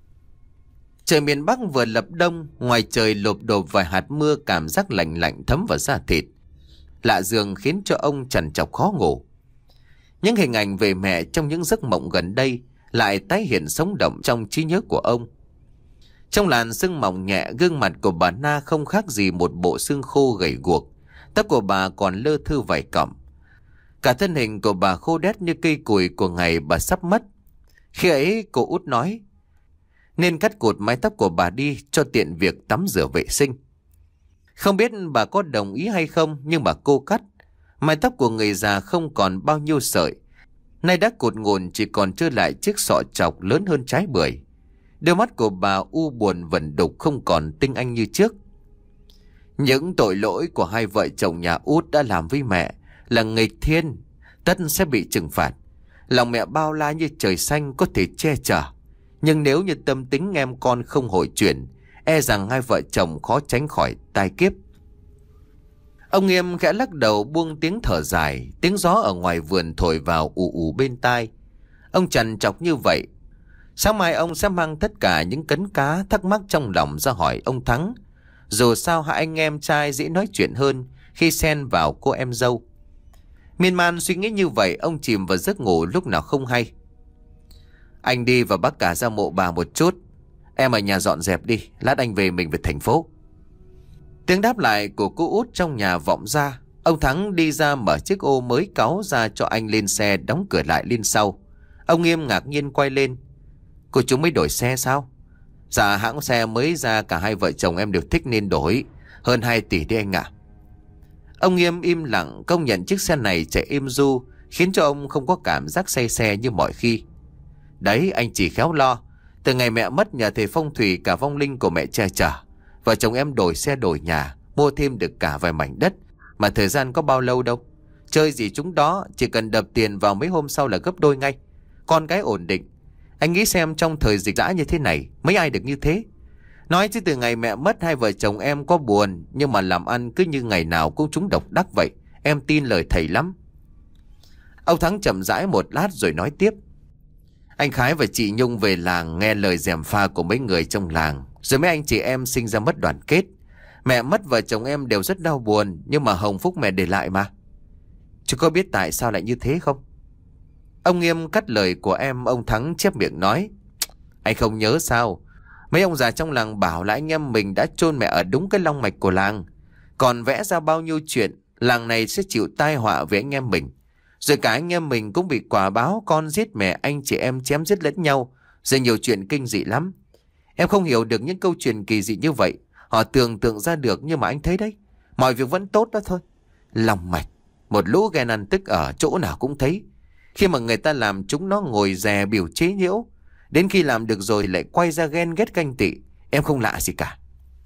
Speaker 1: Trời miền Bắc vừa lập đông, ngoài trời lộp độp vài hạt mưa, cảm giác lạnh lạnh thấm vào da thịt. Lạ giường khiến cho ông trằn trọc khó ngủ. Những hình ảnh về mẹ trong những giấc mộng gần đây lại tái hiện sống động trong trí nhớ của ông. Trong làn sương mỏng nhẹ, gương mặt của bà Na không khác gì một bộ xương khô gầy guộc. Tóc của bà còn lơ thưa vài cọng. Cả thân hình của bà khô đét như cây củi của ngày bà sắp mất. Khi ấy cô út nói nên cắt cụt mái tóc của bà đi cho tiện việc tắm rửa vệ sinh. Không biết bà có đồng ý hay không, nhưng bà cô cắt. Mái tóc của người già không còn bao nhiêu sợi, nay đã cụt ngùn, chỉ còn trơ lại chiếc sọ trọc lớn hơn trái bưởi. Đôi mắt của bà u buồn vẩn đục, không còn tinh anh như trước. Những tội lỗi của hai vợ chồng nhà út đã làm với mẹ là nghịch thiên, tất sẽ bị trừng phạt. Lòng mẹ bao la như trời xanh có thể che chở, nhưng nếu như tâm tính em con không hồi chuyển, e rằng hai vợ chồng khó tránh khỏi tai kiếp. Ông Nghiêm khẽ lắc đầu buông tiếng thở dài. Tiếng gió ở ngoài vườn thổi vào ù ù bên tai. Ông trằn trọc như vậy. Sáng mai ông sẽ mang tất cả những cấn cá thắc mắc trong lòng ra hỏi ông Thắng. Dù sao hai anh em trai dễ nói chuyện hơn khi xen vào cô em dâu. Miên man suy nghĩ như vậy, ông chìm vào giấc ngủ lúc nào không hay. Anh đi và bác cả ra mộ bà một chút. Em ở nhà dọn dẹp đi, lát anh về mình về thành phố. Tiếng đáp lại của cô út trong nhà vọng ra. Ông Thắng đi ra mở chiếc ô mới cáu ra cho anh lên xe, đóng cửa lại lên sau. Ông Nghiêm ngạc nhiên quay lên. Cô chú mới đổi xe sao? Dạ hãng xe mới ra, cả hai vợ chồng em đều thích nên đổi. Hơn hai tỷ đi anh ạ. Ông Nghiêm im lặng công nhận chiếc xe này chạy êm du, khiến cho ông không có cảm giác say xe như mọi khi. Đấy, anh chỉ khéo lo. Từ ngày mẹ mất, nhờ thầy phong thủy cả vong linh của mẹ che chở. Vợ chồng em đổi xe đổi nhà, mua thêm được cả vài mảnh đất. Mà thời gian có bao lâu đâu. Chơi gì chúng đó, chỉ cần đập tiền vào mấy hôm sau là gấp đôi ngay. Con cái ổn định. Anh nghĩ xem trong thời dịch dã như thế này, mấy ai được như thế. Nói chứ từ ngày mẹ mất, hai vợ chồng em có buồn, nhưng mà làm ăn cứ như ngày nào cũng trúng độc đắc vậy. Em tin lời thầy lắm. Ông Thắng chậm rãi một lát rồi nói tiếp. Anh Khái và chị Nhung về làng nghe lời gièm pha của mấy người trong làng, rồi mấy anh chị em sinh ra mất đoàn kết. Mẹ mất, vợ chồng em đều rất đau buồn, nhưng mà hồng phúc mẹ để lại mà. Chú có biết tại sao lại như thế không? Ông Nghiêm cắt lời của em. Ông Thắng chép miệng nói. Anh không nhớ sao? Mấy ông già trong làng bảo là anh em mình đã chôn mẹ ở đúng cái long mạch của làng. Còn vẽ ra bao nhiêu chuyện làng này sẽ chịu tai họa với anh em mình. Rồi cả anh em mình cũng bị quả báo con giết mẹ, anh chị em chém giết lẫn nhau. Rồi nhiều chuyện kinh dị lắm. Em không hiểu được những câu chuyện kỳ dị như vậy. Họ tưởng tượng ra được, nhưng mà anh thấy đấy, mọi việc vẫn tốt đó thôi. Long mạch, Một lũ ghen ăn tức ở chỗ nào cũng thấy. Khi mà người ta làm chúng nó ngồi dè biểu chế nhiễu. Đến khi làm được rồi lại quay ra ghen ghét ganh tị. Em không lạ gì cả.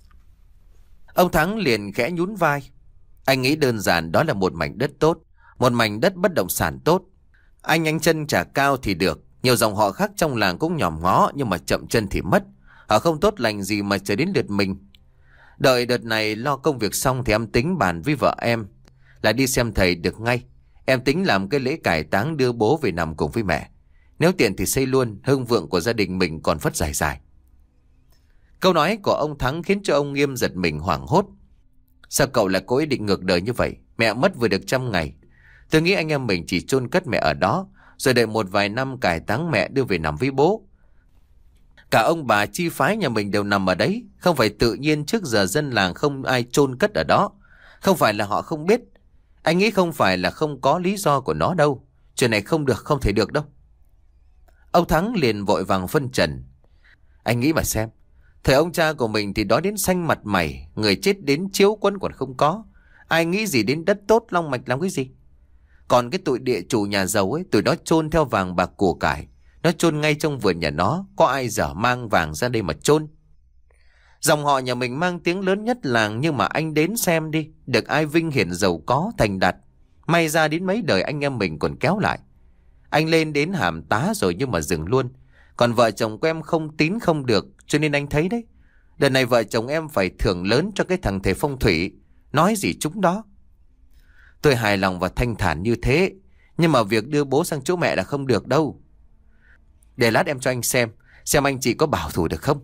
Speaker 1: Ông Thắng liền khẽ nhún vai. Anh nghĩ đơn giản đó là một mảnh đất tốt, một mảnh đất bất động sản tốt. Anh anh chân trả cao thì được. Nhiều dòng họ khác trong làng cũng nhòm ngó, nhưng mà chậm chân thì mất. Họ không tốt lành gì mà chờ đến lượt mình. Đợi đợt này lo công việc xong thì em tính bàn với vợ em là đi xem thầy được ngay. Em tính làm cái lễ cải táng đưa bố về nằm cùng với mẹ. Nếu tiện thì xây luôn, hương vượng của gia đình mình còn phất dài dài. Câu nói của ông Thắng khiến cho ông Nghiêm giật mình hoảng hốt. Sao cậu lại có ý định ngược đời như vậy? Mẹ mất vừa được trăm ngày. Tôi nghĩ anh em mình chỉ chôn cất mẹ ở đó, rồi đợi một vài năm cải táng mẹ đưa về nằm với bố. Cả ông bà chi phái nhà mình đều nằm ở đấy. Không phải tự nhiên trước giờ dân làng không ai chôn cất ở đó. Không phải là họ không biết. Anh nghĩ không phải là không có lý do của nó đâu. Chuyện này không được, không thể được đâu. Ông Thắng liền vội vàng phân trần. Anh nghĩ mà xem. Thời ông cha của mình thì đói đến xanh mặt mày, người chết đến chiếu quấn còn không có. Ai nghĩ gì đến đất tốt long mạch làm cái gì? Còn cái tụi địa chủ nhà giàu ấy, tụi nó chôn theo vàng bạc của cải. Nó chôn ngay trong vườn nhà nó. Có ai dở mang vàng ra đây mà chôn? Dòng họ nhà mình mang tiếng lớn nhất làng, nhưng mà anh đến xem đi, được ai vinh hiển giàu có thành đạt. May ra đến mấy đời anh em mình còn kéo lại. Anh lên đến hàm tá rồi nhưng mà dừng luôn. Còn vợ chồng của em không tín không được, cho nên anh thấy đấy, đợt này vợ chồng em phải thưởng lớn cho cái thằng thầy phong thủy. Nói gì chúng đó. Tôi hài lòng và thanh thản như thế, nhưng mà việc đưa bố sang chỗ mẹ là không được đâu. Để lát em cho anh xem, xem anh chị có bảo thủ được không.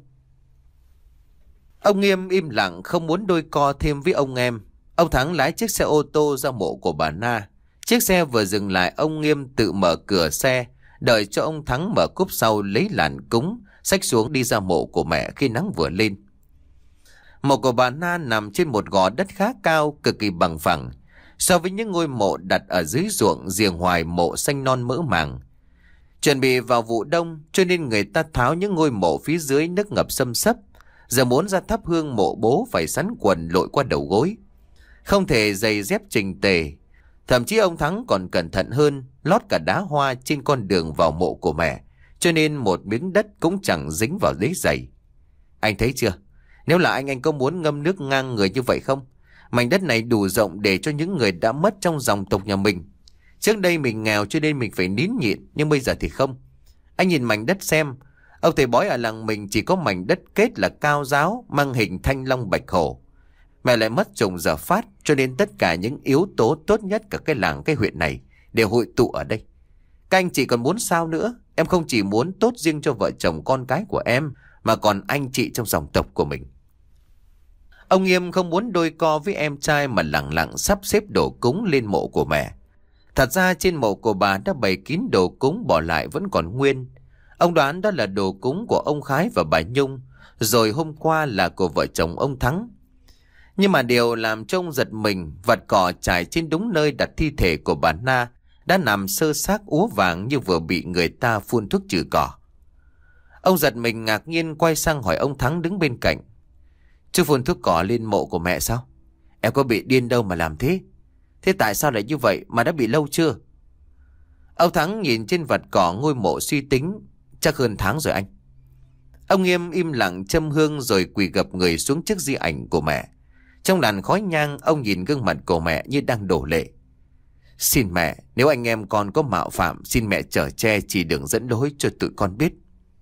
Speaker 1: Ông Nghiêm im lặng không muốn đôi co thêm với ông em. Ông Thắng lái chiếc xe ô tô ra mộ của bà Na. Chiếc xe vừa dừng lại, ông Nghiêm tự mở cửa xe, đợi cho ông Thắng mở cốp sau lấy làn cúng, xách xuống đi ra mộ của mẹ khi nắng vừa lên. Mộ của bà Na nằm trên một gò đất khá cao, cực kỳ bằng phẳng. So với những ngôi mộ đặt ở dưới ruộng, riêng hoài mộ xanh non mỡ màng. Chuẩn bị vào vụ đông, cho nên người ta tháo những ngôi mộ phía dưới nước ngập xâm xấp. Giờ muốn ra thắp hương mộ bố phải sắn quần lội qua đầu gối. Không thể giày dép chỉnh tề. Thậm chí ông Thắng còn cẩn thận hơn, lót cả đá hoa trên con đường vào mộ của mẹ, cho nên một miếng đất cũng chẳng dính vào đế giày. Anh thấy chưa? Nếu là anh, anh có muốn ngâm nước ngang người như vậy không? Mảnh đất này đủ rộng để cho những người đã mất trong dòng tộc nhà mình. Trước đây mình nghèo cho nên mình phải nín nhịn, nhưng bây giờ thì không. Anh nhìn mảnh đất xem. Ông thầy bói ở làng mình chỉ có mảnh đất kết là cao giáo, mang hình thanh long bạch hổ. Mẹ lại mất chồng giờ phát, cho nên tất cả những yếu tố tốt nhất cả cái làng cái huyện này đều hội tụ ở đây. Các anh chị còn muốn sao nữa? Em không chỉ muốn tốt riêng cho vợ chồng con cái của em, mà còn anh chị trong dòng tộc của mình. Ông Nghiêm không muốn đôi co với em trai mà lặng lặng sắp xếp đồ cúng lên mộ của mẹ. Thật ra trên mộ của bà đã bày kín đồ cúng bỏ lại vẫn còn nguyên. Ông đoán đó là đồ cúng của ông Khái và bà Nhung, rồi hôm qua là của vợ chồng ông Thắng. Nhưng mà điều làm cho ông giật mình, vạt cỏ trải trên đúng nơi đặt thi thể của bà Na đã nằm sơ xác úa vàng như vừa bị người ta phun thuốc trừ cỏ. Ông giật mình ngạc nhiên quay sang hỏi ông Thắng đứng bên cạnh. Chú phun thuốc cỏ lên mộ của mẹ sao? Em có bị điên đâu mà làm thế? Thế tại sao lại như vậy, mà đã bị lâu chưa? Ông Thắng nhìn trên vạt cỏ ngôi mộ suy tính. Chắc hơn tháng rồi anh. Ông Nghiêm im lặng châm hương rồi quỳ gập người xuống trước di ảnh của mẹ. Trong làn khói nhang, ông nhìn gương mặt của mẹ như đang đổ lệ. Xin mẹ, nếu anh em con có mạo phạm, xin mẹ chở che chỉ đường dẫn lối cho tụi con biết.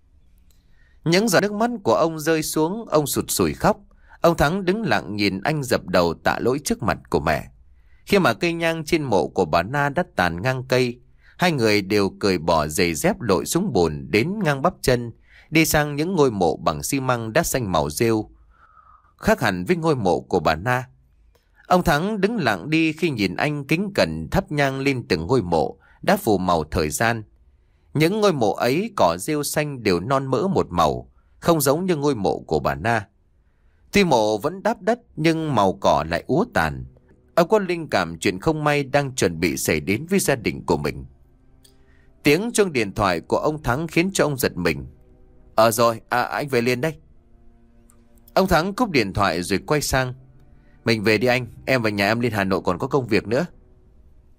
Speaker 1: Những giọt nước mắt của ông rơi xuống, ông sụt sùi khóc. Ông Thắng đứng lặng nhìn anh dập đầu tạ lỗi trước mặt của mẹ. Khi mà cây nhang trên mộ của bà Na đã tàn ngang cây, hai người đều cởi bỏ giày dép lội xuống bùn đến ngang bắp chân, đi sang những ngôi mộ bằng xi măng đã xanh màu rêu, khác hẳn với ngôi mộ của bà Na. Ông Thắng đứng lặng đi khi nhìn anh kính cẩn thắp nhang lên từng ngôi mộ đã phủ màu thời gian. Những ngôi mộ ấy cỏ rêu xanh đều non mỡ một màu, không giống như ngôi mộ của bà Na. Tuy mộ vẫn đáp đất nhưng màu cỏ lại úa tàn. Ông có linh cảm chuyện không may đang chuẩn bị xảy đến với gia đình của mình. Tiếng chuông điện thoại của ông Thắng khiến cho ông giật mình. Ờ rồi, à, anh về liền đây. Ông Thắng cúp điện thoại rồi quay sang. Mình về đi anh, em và nhà em lên Hà Nội còn có công việc nữa.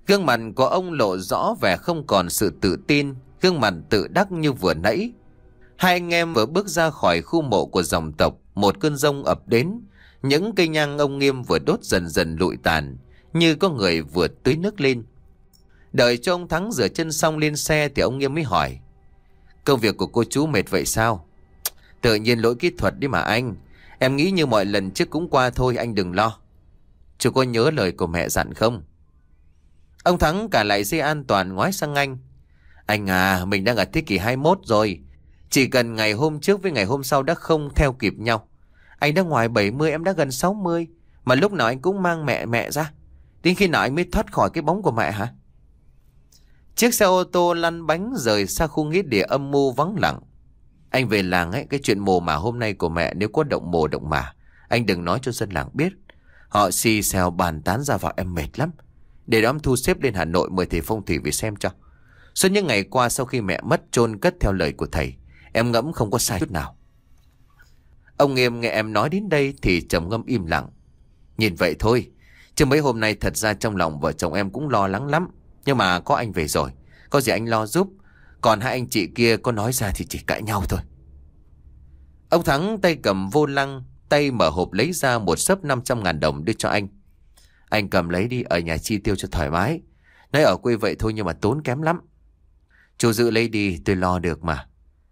Speaker 1: Gương mặt của ông lộ rõ vẻ không còn sự tự tin, gương mặt tự đắc như vừa nãy. Hai anh em vừa bước ra khỏi khu mộ của dòng tộc, một cơn giông ập đến. Những cây nhang ông Nghiêm vừa đốt dần dần lụi tàn, như có người vừa tưới nước lên. Đợi cho ông Thắng rửa chân xong lên xe thì ông Nghiêm mới hỏi: công việc của cô chú mệt vậy sao? Tự nhiên lỗi kỹ thuật đi mà anh. Em nghĩ như mọi lần trước cũng qua thôi, anh đừng lo. Chú có nhớ lời của mẹ dặn không? Ông Thắng cả lại dây an toàn ngoái sang anh: anh à, mình đang ở thế kỷ hai mươi mốt rồi. Chỉ cần ngày hôm trước với ngày hôm sau đã không theo kịp nhau. Anh đã ngoài bảy mươi, em đã gần sáu mươi. Mà lúc nào anh cũng mang mẹ mẹ ra. Đến khi nào anh mới thoát khỏi cái bóng của mẹ hả? Chiếc xe ô tô lăn bánh rời xa khu nghĩa địa âm mưu vắng lặng. Anh về làng ấy, cái chuyện mồ mả hôm nay của mẹ nếu có động mồ động mả, anh đừng nói cho dân làng biết. Họ xì xèo bàn tán ra vào em mệt lắm. Để đó em thu xếp lên Hà Nội mời thầy phong thủy về xem cho. Suốt những ngày qua sau khi mẹ mất chôn cất theo lời của thầy, em ngẫm không có sai chút nào. Ông Nghiêm nghe em nói đến đây thì trầm ngâm im lặng. Nhìn vậy thôi, chứ mấy hôm nay thật ra trong lòng vợ chồng em cũng lo lắng lắm. Nhưng mà có anh về rồi, có gì anh lo giúp. Còn hai anh chị kia có nói ra thì chỉ cãi nhau thôi. Ông Thắng tay cầm vô lăng, tay mở hộp lấy ra một xấp năm trăm ngàn đồng đưa cho anh. Anh cầm lấy đi, ở nhà chi tiêu cho thoải mái. Nói ở quê vậy thôi nhưng mà tốn kém lắm. Chú giữ lấy đi, tôi lo được mà.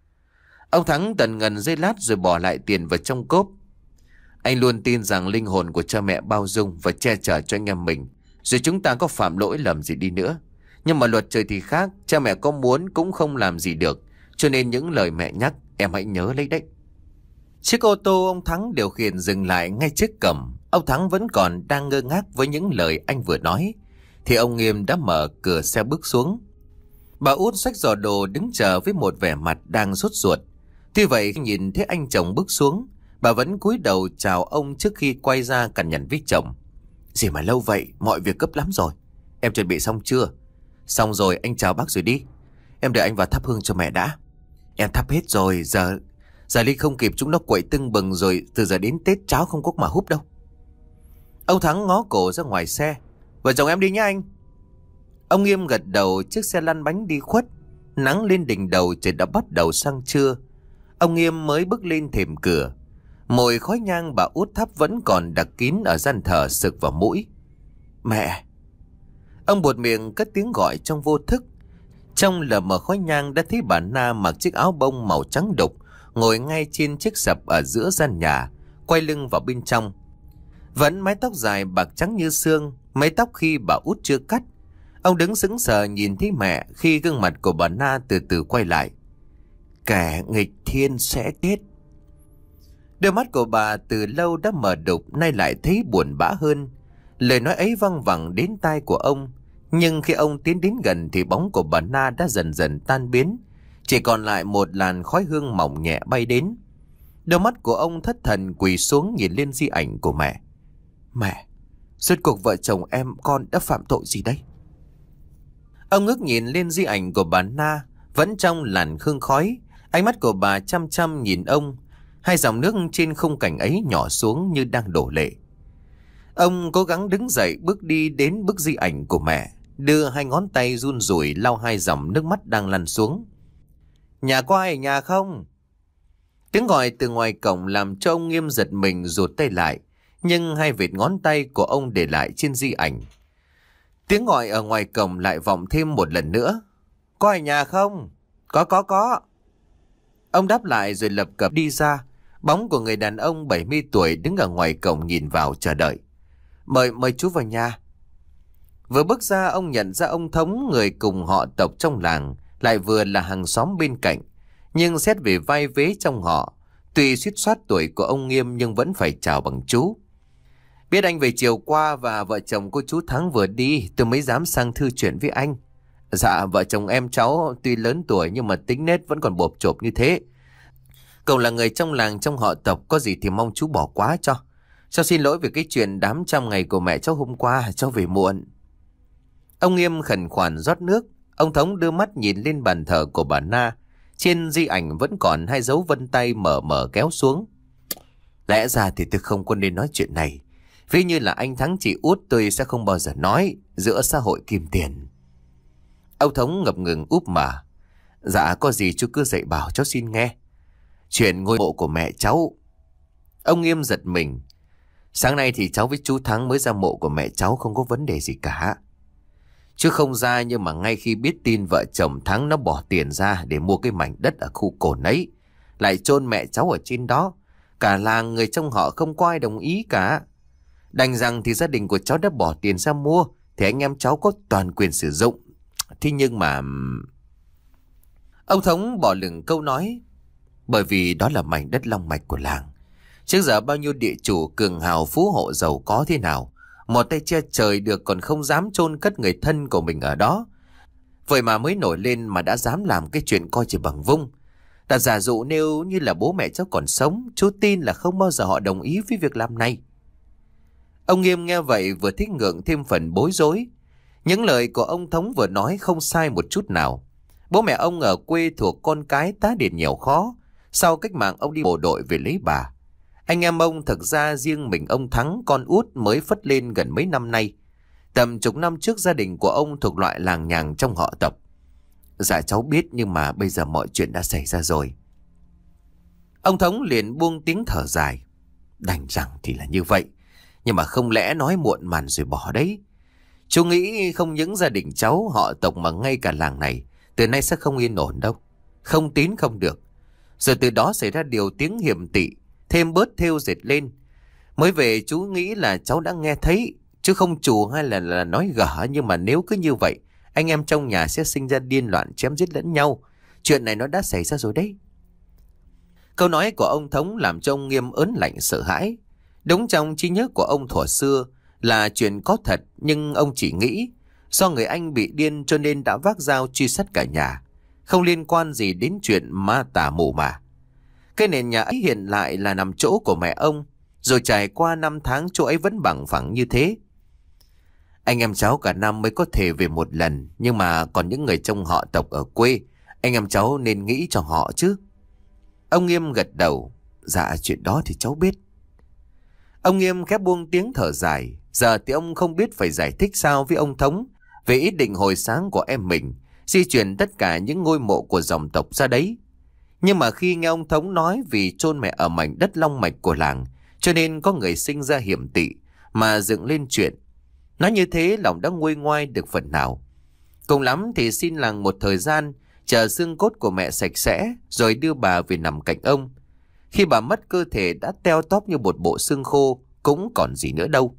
Speaker 1: Ông Thắng tần ngần giây lát rồi bỏ lại tiền vào trong cốp. Anh luôn tin rằng linh hồn của cha mẹ bao dung và che chở cho anh em mình. Rồi chúng ta có phạm lỗi lầm gì đi nữa, nhưng mà luật trời thì khác, cha mẹ có muốn cũng không làm gì được. Cho nên những lời mẹ nhắc em hãy nhớ lấy đấy. Chiếc ô tô ông Thắng điều khiển dừng lại ngay trước cổng. Ông Thắng vẫn còn đang ngơ ngác với những lời anh vừa nói thì ông Nghiêm đã mở cửa xe bước xuống. Bà Út xách giỏ đồ đứng chờ với một vẻ mặt đang sốt ruột. Tuy vậy nhìn thấy anh chồng bước xuống, bà vẫn cúi đầu chào ông trước khi quay ra cằn nhằn với chồng: gì mà lâu vậy, mọi việc gấp lắm rồi. Em chuẩn bị xong chưa? Xong rồi, anh chào bác rồi đi. Em đợi anh vào thắp hương cho mẹ đã. Em thắp hết rồi, giờ giờ Ly không kịp, chúng nó quậy tưng bừng rồi. Từ giờ đến Tết cháo không có mà húp đâu. Ông Thắng ngó cổ ra ngoài xe: vợ chồng em đi nhá anh. Ông Nghiêm gật đầu. Chiếc xe lăn bánh đi khuất. Nắng lên đỉnh đầu, trời đã bắt đầu sang trưa. Ông Nghiêm mới bước lên thềm cửa. Mùi khói nhang bà Út thắp vẫn còn đặc kín ở gian thờ sực vào mũi. Mẹ! Ông buột miệng cất tiếng gọi trong vô thức. Trong lờ mờ khói nhang đã thấy bà Na mặc chiếc áo bông màu trắng đục, ngồi ngay trên chiếc sập ở giữa gian nhà, quay lưng vào bên trong. Vẫn mái tóc dài bạc trắng như xương, mái tóc khi bà Út chưa cắt. Ông đứng sững sờ nhìn thấy mẹ khi gương mặt của bà Na từ từ quay lại. Kẻ nghịch thiên sẽ chết. Đôi mắt của bà từ lâu đã mờ đục, nay lại thấy buồn bã hơn. Lời nói ấy văng vẳng đến tai của ông. Nhưng khi ông tiến đến gần thì bóng của bà Na đã dần dần tan biến. Chỉ còn lại một làn khói hương mỏng nhẹ bay đến. Đôi mắt của ông thất thần quỳ xuống nhìn lên di ảnh của mẹ. Mẹ, rốt cuộc vợ chồng em con đã phạm tội gì đây? Ông ngước nhìn lên di ảnh của bà Na, vẫn trong làn hương khói. Ánh mắt của bà chăm chăm nhìn ông. Hai dòng nước trên khung cảnh ấy nhỏ xuống như đang đổ lệ. Ông cố gắng đứng dậy bước đi đến bức di ảnh của mẹ, đưa hai ngón tay run rủi lau hai dòng nước mắt đang lăn xuống. Nhà có ai ở nhà không? Tiếng gọi từ ngoài cổng làm cho ông Nghiêm giật mình rụt tay lại, nhưng hai vệt ngón tay của ông để lại trên di ảnh. Tiếng gọi ở ngoài cổng lại vọng thêm một lần nữa. Có ai nhà không? Có có có. Ông đáp lại rồi lập cập đi ra. Bóng của người đàn ông bảy mươi tuổi đứng ở ngoài cổng nhìn vào chờ đợi. Mời mời chú vào nhà. Vừa bước ra ông nhận ra ông Thống, người cùng họ tộc trong làng, lại vừa là hàng xóm bên cạnh. Nhưng xét về vai vế trong họ, tuy suýt soát tuổi của ông Nghiêm nhưng vẫn phải chào bằng chú. Biết anh về chiều qua và vợ chồng cô chú Thắng vừa đi, tôi mới dám sang thư chuyện với anh. Dạ, vợ chồng em cháu tuy lớn tuổi nhưng mà tính nết vẫn còn bộp chộp như thế. Cậu là người trong làng trong họ tộc, có gì thì mong chú bỏ qua cho. Cháu xin lỗi về cái chuyện đám trăm ngày của mẹ cháu hôm qua, cháu về muộn. Ông Nghiêm khẩn khoản rót nước. Ông Thống đưa mắt nhìn lên bàn thờ của bà Na. Trên di ảnh vẫn còn hai dấu vân tay mở mở kéo xuống. Lẽ ra thì tôi không có nên nói chuyện này. Ví như là anh Thắng chị Út tôi sẽ không bao giờ nói. giữa xã hội kim tiền. Ông Thống ngập ngừng úp mở. Dạ có gì chú cứ dạy bảo cháu xin nghe. Chuyện ngôi mộ của mẹ cháu. Ông Nghiêm giật mình. Sáng nay thì cháu với chú Thắng mới ra mộ của mẹ cháu, không có vấn đề gì cả. Chứ không ra, nhưng mà ngay khi biết tin vợ chồng Thắng nó bỏ tiền ra để mua cái mảnh đất ở khu cồn ấy, lại chôn mẹ cháu ở trên đó, cả làng người trong họ không có ai đồng ý cả. Đành rằng thì gia đình của cháu đã bỏ tiền ra mua, thì anh em cháu có toàn quyền sử dụng. Thế nhưng mà... Ông Thống bỏ lửng câu nói. Bởi vì đó là mảnh đất long mạch của làng. Trước giờ bao nhiêu địa chủ cường hào phú hộ giàu có thế nào, một tay che trời được còn không dám chôn cất người thân của mình ở đó. Vậy mà mới nổi lên mà đã dám làm cái chuyện coi chỉ bằng vung. Ta giả dụ nếu như là bố mẹ cháu còn sống, chú tin là không bao giờ họ đồng ý với việc làm này. Ông Nghiêm nghe vậy vừa thích ngượng thêm phần bối rối. Những lời của ông Thống vừa nói không sai một chút nào. Bố mẹ ông ở quê thuộc con cái tá điền nhiều khó. Sau cách mạng ông đi bộ đội về lấy bà. Anh em ông thực ra riêng mình ông Thắng con út mới phất lên gần mấy năm nay. Tầm chục năm trước gia đình của ông thuộc loại làng nhàng trong họ tộc. Dạ cháu biết, nhưng mà bây giờ mọi chuyện đã xảy ra rồi. Ông Thống liền buông tiếng thở dài. Đành rằng thì là như vậy, nhưng mà không lẽ nói muộn màn rồi bỏ đấy. Chú nghĩ không những gia đình cháu họ tộc mà ngay cả làng này từ nay sẽ không yên ổn đâu. Không tín không được. Rồi từ đó xảy ra điều tiếng hiểm tị thêm bớt thêu dệt lên. Mới về chú nghĩ là cháu đã nghe thấy, chứ không chủ hay là, là nói gở. Nhưng mà nếu cứ như vậy, anh em trong nhà sẽ sinh ra điên loạn chém giết lẫn nhau. Chuyện này nó đã xảy ra rồi đấy. Câu nói của ông Thống làm cho ông Nghiêm ớn lạnh sợ hãi. Đúng trong trí nhớ của ông thuở xưa là chuyện có thật, nhưng ông chỉ nghĩ do người anh bị điên cho nên đã vác dao truy sát cả nhà, không liên quan gì đến chuyện ma tà mù mà. Cái nền nhà ấy hiện lại là nằm chỗ của mẹ ông, rồi trải qua năm tháng chỗ ấy vẫn bằng phẳng như thế. Anh em cháu cả năm mới có thể về một lần, nhưng mà còn những người trong họ tộc ở quê, anh em cháu nên nghĩ cho họ chứ. Ông Nghiêm gật đầu. Dạ chuyện đó thì cháu biết. Ông Nghiêm khép buông tiếng thở dài. Giờ thì ông không biết phải giải thích sao với ông Thống về ý định hồi sáng của em mình di chuyển tất cả những ngôi mộ của dòng tộc ra đấy. Nhưng mà khi nghe ông Thống nói vì chôn mẹ ở mảnh đất long mạch của làng cho nên có người sinh ra hiểm tị mà dựng lên chuyện, nói như thế lòng đã nguôi ngoai được phần nào. Cùng lắm thì xin làng một thời gian chờ xương cốt của mẹ sạch sẽ rồi đưa bà về nằm cạnh ông. Khi bà mất, cơ thể đã teo tóp như một bộ xương khô, cũng còn gì nữa đâu.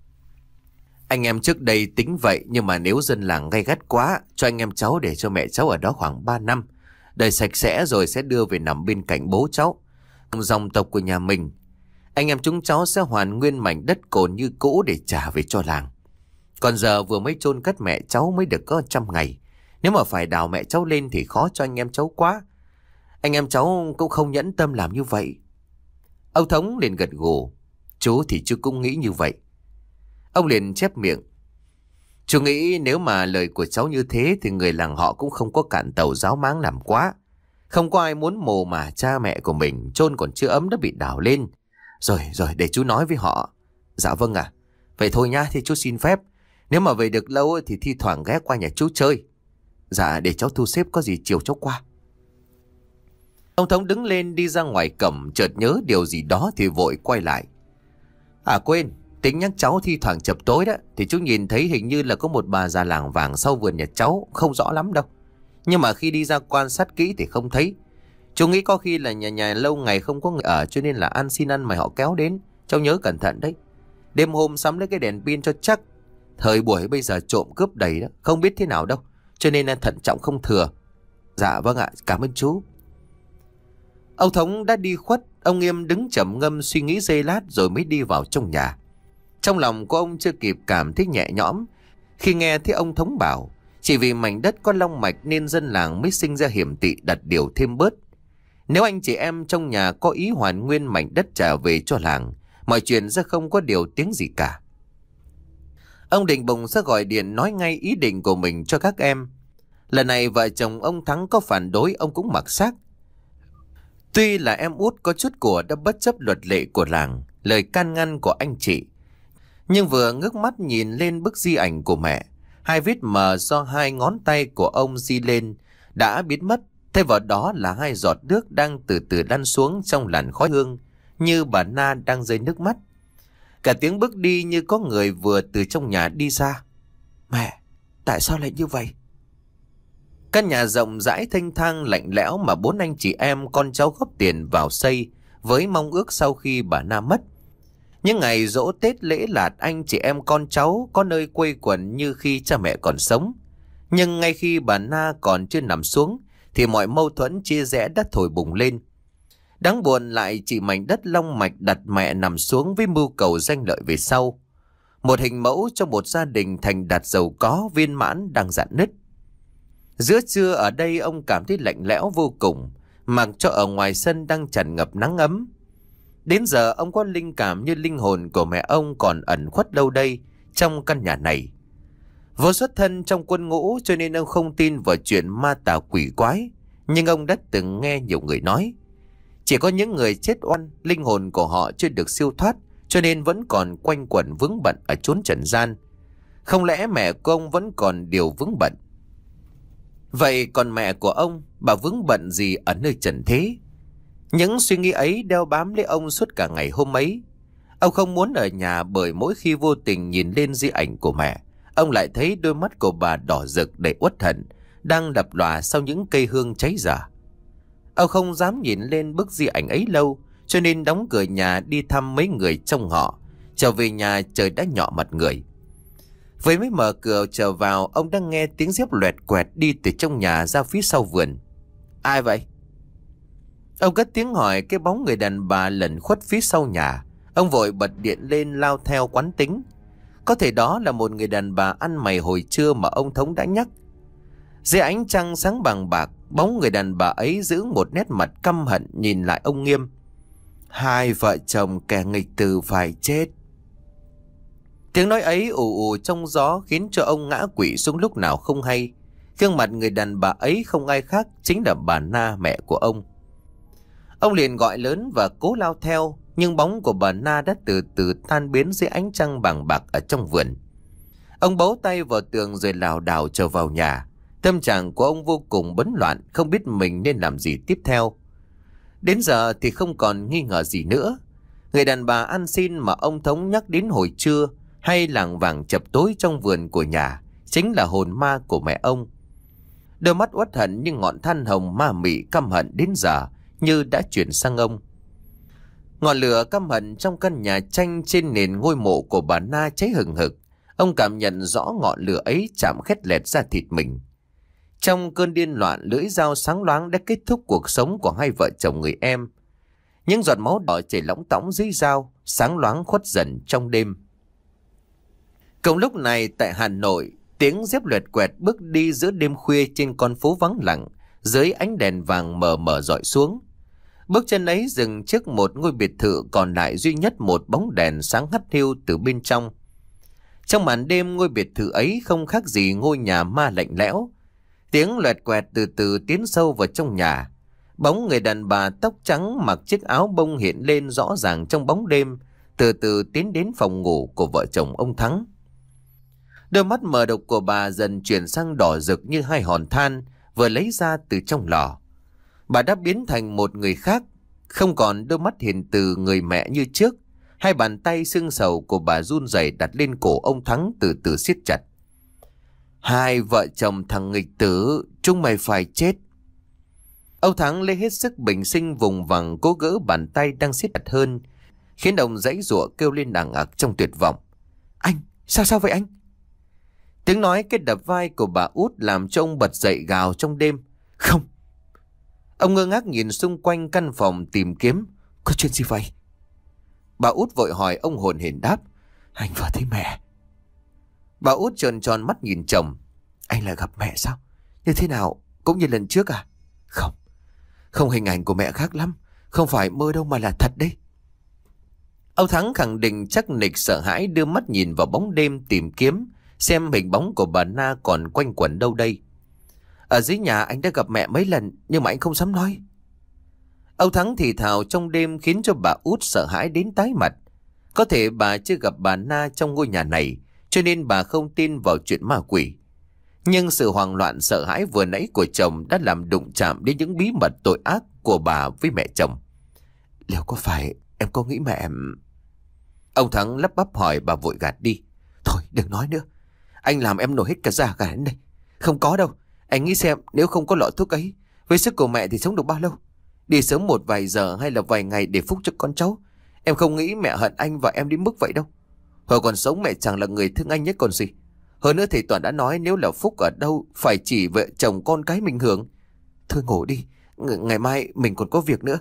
Speaker 1: Anh em trước đây tính vậy, nhưng mà nếu dân làng gay gắt quá, cho anh em cháu để cho mẹ cháu ở đó khoảng ba năm, đời sạch sẽ rồi sẽ đưa về nằm bên cạnh bố cháu, dòng tộc của nhà mình. Anh em chúng cháu sẽ hoàn nguyên mảnh đất cồn như cũ để trả về cho làng. Còn giờ vừa mới chôn cất mẹ cháu mới được có trăm ngày, nếu mà phải đào mẹ cháu lên thì khó cho anh em cháu quá. Anh em cháu cũng không nhẫn tâm làm như vậy. Ông Thống liền gật gù. Chú thì chú cũng nghĩ như vậy. Ông liền chép miệng. Chú nghĩ nếu mà lời của cháu như thế thì người làng họ cũng không có cạn tàu giáo máng làm quá. Không có ai muốn mồ mà cha mẹ của mình chôn còn chưa ấm đã bị đào lên. Rồi rồi để chú nói với họ. Dạ vâng ạ. À. Vậy thôi nha, thì chú xin phép. Nếu mà về được lâu thì thi thoảng ghé qua nhà chú chơi. Dạ để cháu thu xếp, có gì chiều cháu qua. Ông Thống đứng lên đi ra ngoài cổng, chợt nhớ điều gì đó thì vội quay lại. À quên, tính nhắc cháu thi thoảng chập tối đó, thì chú nhìn thấy hình như là có một bà già làng vàng sau vườn nhà cháu, không rõ lắm đâu. Nhưng mà khi đi ra quan sát kỹ thì không thấy. Chú nghĩ có khi là nhà nhà lâu ngày không có người ở cho nên là ăn xin ăn mày họ kéo đến. Cháu nhớ cẩn thận đấy. Đêm hôm sắm lấy cái đèn pin cho chắc. Thời buổi bây giờ trộm cướp đầy đó, không biết thế nào đâu, cho nên là thận trọng không thừa. Dạ vâng ạ, cảm ơn chú. Ông Thống đã đi khuất. Ông Nghiêm đứng trầm ngâm suy nghĩ giây lát rồi mới đi vào trong nhà. Trong lòng của ông chưa kịp cảm thấy nhẹ nhõm khi nghe thấy ông Thống bảo chỉ vì mảnh đất có long mạch nên dân làng mới sinh ra hiểm tị đặt điều thêm bớt. Nếu anh chị em trong nhà có ý hoàn nguyên mảnh đất trả về cho làng, mọi chuyện sẽ không có điều tiếng gì cả. Ông định bụng sẽ gọi điện nói ngay ý định của mình cho các em. Lần này vợ chồng ông Thắng có phản đối ông cũng mặc xác. Tuy là em út có chút của đã bất chấp luật lệ của làng, lời can ngăn của anh chị, Nhưng vừa ngước mắt nhìn lên bức di ảnh của mẹ, hai vết mờ do hai ngón tay của ông di lên đã biến mất. Thay vào đó là hai giọt nước đang từ từ lăn xuống trong làn khói hương, như bà Na đang rơi nước mắt. Cả tiếng bước đi như có người vừa từ trong nhà đi ra. Mẹ, tại sao lại như vậy? Căn nhà rộng rãi thênh thang lạnh lẽo mà bốn anh chị em con cháu góp tiền vào xây với mong ước sau khi bà Na mất. Những ngày giỗ Tết lễ lạt, anh chị em con cháu có nơi quây quần như khi cha mẹ còn sống. Nhưng ngay khi bà Na còn chưa nằm xuống thì mọi mâu thuẫn chia rẽ đã thổi bùng lên. Đáng buồn lại chị mảnh đất Long Mạch đặt mẹ nằm xuống với mưu cầu danh lợi về sau. Một hình mẫu cho một gia đình thành đạt giàu có viên mãn đang rạn nứt. Giữa trưa ở đây ông cảm thấy lạnh lẽo vô cùng, mặc cho ở ngoài sân đang tràn ngập nắng ấm. Đến giờ ông có linh cảm như linh hồn của mẹ ông còn ẩn khuất đâu đây trong căn nhà này. Vô xuất thân trong quân ngũ cho nên ông không tin vào chuyện ma tà quỷ quái. Nhưng ông đã từng nghe nhiều người nói, chỉ có những người chết oan, linh hồn của họ chưa được siêu thoát, cho nên vẫn còn quanh quẩn vướng bận ở chốn trần gian. Không lẽ mẹ của ông vẫn còn điều vướng bận? Vậy còn mẹ của ông, bà vướng bận gì ở nơi trần thế? Những suy nghĩ ấy đeo bám lấy ông suốt cả ngày hôm ấy. Ông không muốn ở nhà bởi mỗi khi vô tình nhìn lên di ảnh của mẹ, ông lại thấy đôi mắt của bà đỏ rực đầy uất hận, đang đập lòa sau những cây hương cháy dở. Ông không dám nhìn lên bức di ảnh ấy lâu, cho nên đóng cửa nhà đi thăm mấy người trong họ. Trở về nhà trời đã nhọ mặt người. Với mới mở cửa trở vào, ông đang nghe tiếng dép loẹt quẹt đi từ trong nhà ra phía sau vườn. Ai vậy? Ông cất tiếng hỏi cái bóng người đàn bà lẩn khuất phía sau nhà. Ông vội bật điện lên lao theo quán tính. Có thể đó là một người đàn bà ăn mày hồi trưa mà ông Thống đã nhắc. Dưới ánh trăng sáng bằng bạc, bóng người đàn bà ấy giữ một nét mặt căm hận nhìn lại ông Nghiêm. Hai vợ chồng kẻ nghịch tử phải chết. Tiếng nói ấy ù ù trong gió khiến cho ông ngã quỵ xuống lúc nào không hay. Gương mặt người đàn bà ấy không ai khác chính là bà Na, mẹ của ông. Ông liền gọi lớn và cố lao theo, nhưng bóng của bà Na đã từ từ tan biến dưới ánh trăng bằng bạc ở trong vườn. Ông bấu tay vào tường rồi lảo đảo trở vào nhà. Tâm trạng của ông vô cùng bấn loạn, không biết mình nên làm gì tiếp theo. Đến giờ thì không còn nghi ngờ gì nữa. Người đàn bà ăn xin mà ông Thống nhắc đến hồi trưa hay lảng vảng chập tối trong vườn của nhà chính là hồn ma của mẹ ông. Đôi mắt uất hận như ngọn than hồng ma mị căm hận đến giờ như đã chuyển sang ông. Ngọn lửa căm hận trong căn nhà tranh trên nền ngôi mộ của bà Na cháy hừng hực. Ông cảm nhận rõ ngọn lửa ấy chạm khét lẹt ra thịt mình. Trong cơn điên loạn, lưỡi dao sáng loáng đã kết thúc cuộc sống của hai vợ chồng người em. Những giọt máu đỏ chảy lóng tóng dưới dao, sáng loáng khuất dần trong đêm. Cùng lúc này tại Hà Nội, tiếng dép loẹt quẹt bước đi giữa đêm khuya trên con phố vắng lặng, dưới ánh đèn vàng mờ mờ rọi xuống. Bước chân ấy dừng trước một ngôi biệt thự còn lại duy nhất một bóng đèn sáng hắt hiu từ bên trong. Trong màn đêm, ngôi biệt thự ấy không khác gì ngôi nhà ma lạnh lẽo. Tiếng loẹt quẹt từ từ tiến sâu vào trong nhà. Bóng người đàn bà tóc trắng mặc chiếc áo bông hiện lên rõ ràng trong bóng đêm, từ từ tiến đến phòng ngủ của vợ chồng ông Thắng. Đôi mắt mờ đục của bà dần chuyển sang đỏ rực như hai hòn than vừa lấy ra từ trong lò. Bà đã biến thành một người khác, không còn đôi mắt hiền từ người mẹ như trước. Hai bàn tay sưng sầu của bà run rẩy đặt lên cổ ông Thắng từ từ siết chặt. Hai vợ chồng thằng nghịch tử, chúng mày phải chết. Ông Thắng lấy hết sức bình sinh vùng vằng cố gỡ bàn tay đang siết chặt hơn, khiến ông giãy giụa kêu lên ằng ặc trong tuyệt vọng. Anh, sao sao vậy anh? Tiếng nói cái đập vai của bà út làm cho ông bật dậy gào trong đêm. Không. Ông ngơ ngác nhìn xung quanh căn phòng tìm kiếm. Có chuyện gì vậy? Bà út vội hỏi, ông hồn hển đáp. Anh vừa thấy mẹ. Bà út tròn tròn mắt nhìn chồng. Anh lại gặp mẹ sao? Như thế nào? Cũng như lần trước à? Không. Không, hình ảnh của mẹ khác lắm. Không phải mơ đâu mà là thật đấy. Ông Thắng khẳng định chắc nịch sợ hãi đưa mắt nhìn vào bóng đêm tìm kiếm xem hình bóng của bà Na còn quanh quẩn đâu đây. Ở dưới nhà anh đã gặp mẹ mấy lần, nhưng mà anh không dám nói. Ông Thắng thì thào trong đêm khiến cho bà út sợ hãi đến tái mặt. Có thể bà chưa gặp bà Na trong ngôi nhà này, cho nên bà không tin vào chuyện ma quỷ. Nhưng sự hoang loạn sợ hãi vừa nãy của chồng đã làm đụng chạm đến những bí mật tội ác của bà với mẹ chồng. Liệu có phải em có nghĩ mẹ em... Ông Thắng lắp bắp hỏi, bà vội gạt đi. Thôi đừng nói nữa, anh làm em nổi hết cả da gà đến đây. Không có đâu, anh nghĩ xem nếu không có lọ thuốc ấy, với sức của mẹ thì sống được bao lâu? Đi sớm một vài giờ hay là vài ngày để phúc cho con cháu. Em không nghĩ mẹ hận anh và em đến mức vậy đâu. Hồi còn sống mẹ chẳng là người thương anh nhất còn gì. Hơn nữa thầy Toàn đã nói nếu là phúc ở đâu phải chỉ vợ chồng con cái mình hưởng. Thôi ngủ đi, ng- ngày mai mình còn có việc nữa.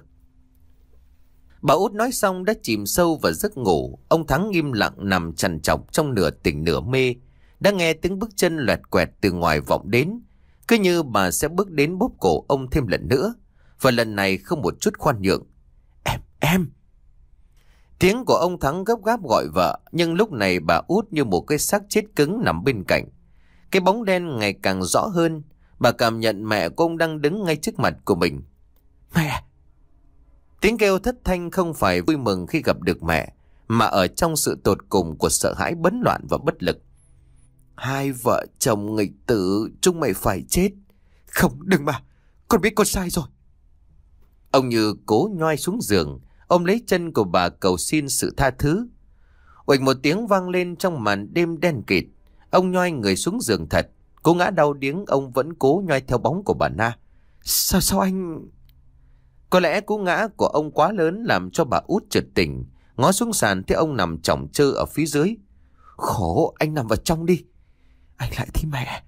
Speaker 1: Bà Út nói xong đã chìm sâu vào giấc ngủ. Ông Thắng im lặng nằm trằn trọc trong nửa tỉnh nửa mê, đã nghe tiếng bước chân loẹt quẹt từ ngoài vọng đến, cứ như bà sẽ bước đến bóp cổ ông thêm lần nữa, và lần này không một chút khoan nhượng. Em, em. Tiếng của ông Thắng gấp gáp gọi vợ, nhưng lúc này bà Út như một cái xác chết cứng nằm bên cạnh. Cái bóng đen ngày càng rõ hơn, bà cảm nhận mẹ của ông đang đứng ngay trước mặt của mình. Mẹ! Tiếng kêu thất thanh không phải vui mừng khi gặp được mẹ, mà ở trong sự tột cùng của sợ hãi, bấn loạn và bất lực. Hai vợ chồng nghịch tử, chúng mày phải chết. Không, đừng mà, con biết con sai rồi. Ông Như cố nhoai xuống giường, ôm lấy chân của bà cầu xin sự tha thứ. Uệch một tiếng vang lên trong màn đêm đen kịt. Ông nhoai người xuống giường thật, cố ngã đau điếng, ông vẫn cố nhoai theo bóng của bà Na. Sao sao anh... Có lẽ cú ngã của ông quá lớn làm cho bà Út chợt tỉnh, ngó xuống sàn thấy ông nằm chỏng chơ ở phía dưới. Khổ, anh nằm vào trong đi. Anh lại thấy mẹ.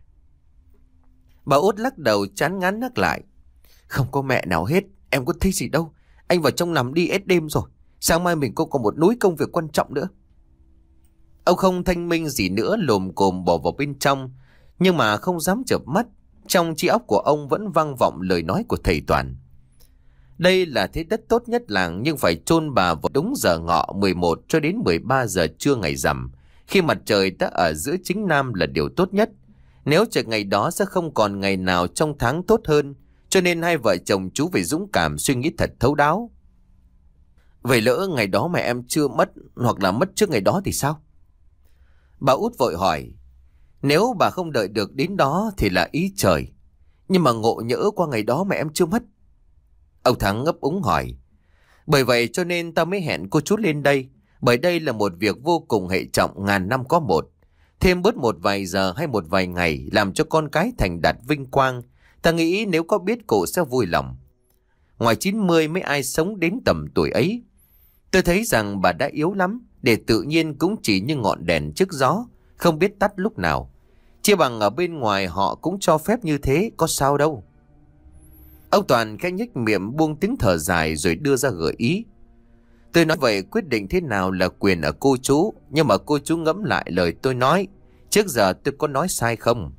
Speaker 1: Bà Út lắc đầu chán ngán nhắc lại. Không có mẹ nào hết, em có thấy gì đâu. Anh vào trong nằm đi, hết đêm rồi. Sáng mai mình cũng có một núi công việc quan trọng nữa. Ông không thanh minh gì nữa, lồm cồm bỏ vào bên trong, nhưng mà không dám chợp mắt. Trong trí óc của ông vẫn vang vọng lời nói của thầy Toàn. Đây là thế đất tốt nhất làng, nhưng phải chôn bà vào đúng giờ ngọ mười một cho đến mười ba giờ trưa ngày rằm, khi mặt trời đã ở giữa chính nam là điều tốt nhất. Nếu trời ngày đó sẽ không còn ngày nào trong tháng tốt hơn, cho nên hai vợ chồng chú phải dũng cảm suy nghĩ thật thấu đáo. Vậy lỡ ngày đó mẹ em chưa mất, hoặc là mất trước ngày đó thì sao? Bà Út vội hỏi. Nếu bà không đợi được đến đó thì là ý trời, nhưng mà ngộ nhỡ qua ngày đó mẹ em chưa mất. Ông Thắng ngấp úng hỏi. Bởi vậy cho nên tao mới hẹn cô chú lên đây, bởi đây là một việc vô cùng hệ trọng, ngàn năm có một. Thêm bớt một vài giờ hay một vài ngày làm cho con cái thành đạt vinh quang, ta nghĩ nếu có biết cô sẽ vui lòng. Ngoài chín mươi mấy ai sống đến tầm tuổi ấy. Tôi thấy rằng bà đã yếu lắm, để tự nhiên cũng chỉ như ngọn đèn trước gió, không biết tắt lúc nào. Chia bằng ở bên ngoài họ cũng cho phép như thế, có sao đâu. Ông Toàn khẽ nhếch miệng buông tiếng thở dài rồi đưa ra gợi ý. Tôi nói vậy quyết định thế nào là quyền ở cô chú, nhưng mà cô chú ngẫm lại lời tôi nói. Trước giờ tôi có nói sai không?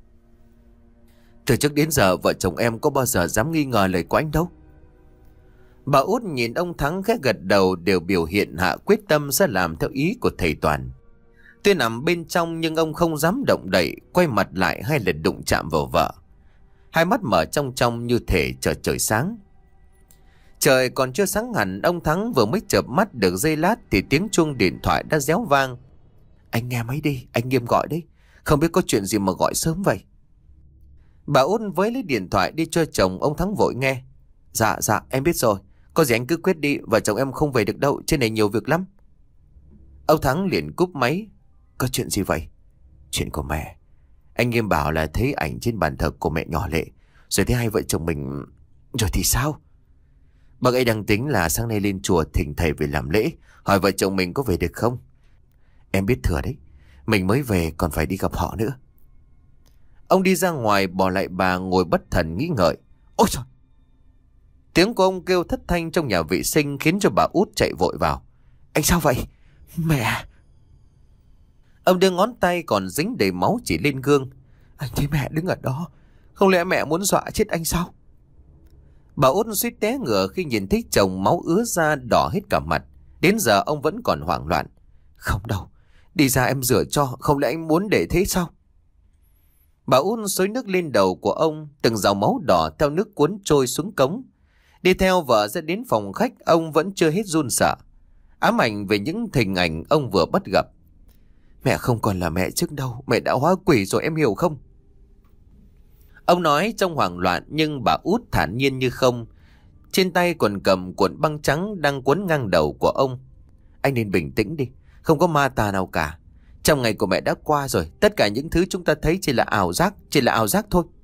Speaker 1: Từ trước đến giờ vợ chồng em có bao giờ dám nghi ngờ lời của anh đâu. Bà Út nhìn ông Thắng khẽ gật đầu, đều biểu hiện hạ quyết tâm sẽ làm theo ý của thầy Toàn. Tôi nằm bên trong nhưng ông không dám động đậy, quay mặt lại hay lần đụng chạm vào vợ. Hai mắt mở trong trong như thể chờ trời sáng. Trời còn chưa sáng hẳn, ông Thắng vừa mới chợp mắt được giây lát thì tiếng chuông điện thoại đã réo vang. Anh nghe máy đi, anh Nghiêm gọi đấy. Không biết có chuyện gì mà gọi sớm vậy. Bà Út với lấy điện thoại đi cho chồng. Ông Thắng vội nghe. Dạ dạ em biết rồi, có gì anh cứ quyết đi, vợ chồng em không về được đâu, trên này nhiều việc lắm. Ông Thắng liền cúp máy. Có chuyện gì vậy? Chuyện của mẹ. Anh Nghiêm bảo là thấy ảnh trên bàn thờ của mẹ nhỏ Lệ, rồi thấy hai vợ chồng mình. Rồi thì sao? Bác ấy đang tính là sáng nay lên chùa thỉnh thầy về làm lễ, hỏi vợ chồng mình có về được không. Em biết thừa đấy, mình mới về còn phải đi gặp họ nữa. Ông đi ra ngoài bỏ lại bà ngồi bất thần nghĩ ngợi. Ôi trời! Tiếng của ông kêu thất thanh trong nhà vệ sinh khiến cho bà Út chạy vội vào. Anh sao vậy? Mẹ! Ông đưa ngón tay còn dính đầy máu chỉ lên gương. Anh thấy mẹ đứng ở đó, không lẽ mẹ muốn dọa chết anh sao? Bà Út suýt té ngửa khi nhìn thấy chồng máu ứa ra đỏ hết cả mặt. Đến giờ ông vẫn còn hoảng loạn. Không đâu, đi ra em rửa cho, không lẽ anh muốn để thế sao? Bà Út xối nước lên đầu của ông, từng dòng máu đỏ theo nước cuốn trôi xuống cống. Đi theo vợ ra đến phòng khách, ông vẫn chưa hết run sợ. ám ảnh về những hình ảnh ông vừa bắt gặp. Mẹ không còn là mẹ trước đâu, mẹ đã hóa quỷ rồi, em hiểu không? Ông nói trong hoảng loạn, nhưng bà út thản nhiên như không. Trên tay còn cầm cuộn băng trắng đang quấn ngang đầu của ông. Anh nên bình tĩnh đi, không có ma tà nào cả. Trong ngày của mẹ đã qua rồi, tất cả những thứ chúng ta thấy chỉ là ảo giác, chỉ là ảo giác thôi.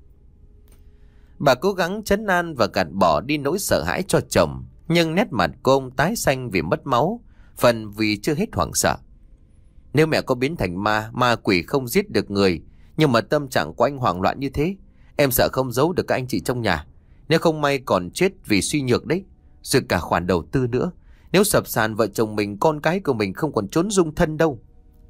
Speaker 1: Bà cố gắng trấn an và gạt bỏ đi nỗi sợ hãi cho chồng, nhưng nét mặt cô ông tái xanh vì mất máu, phần vì chưa hết hoảng sợ. Nếu mẹ có biến thành ma, ma quỷ không giết được người, nhưng mà tâm trạng của anh hoảng loạn như thế, em sợ không giấu được các anh chị trong nhà. Nếu không may còn chết vì suy nhược đấy. Rồi cả khoản đầu tư nữa. Nếu sập sàn vợ chồng mình, con cái của mình không còn trốn dung thân đâu.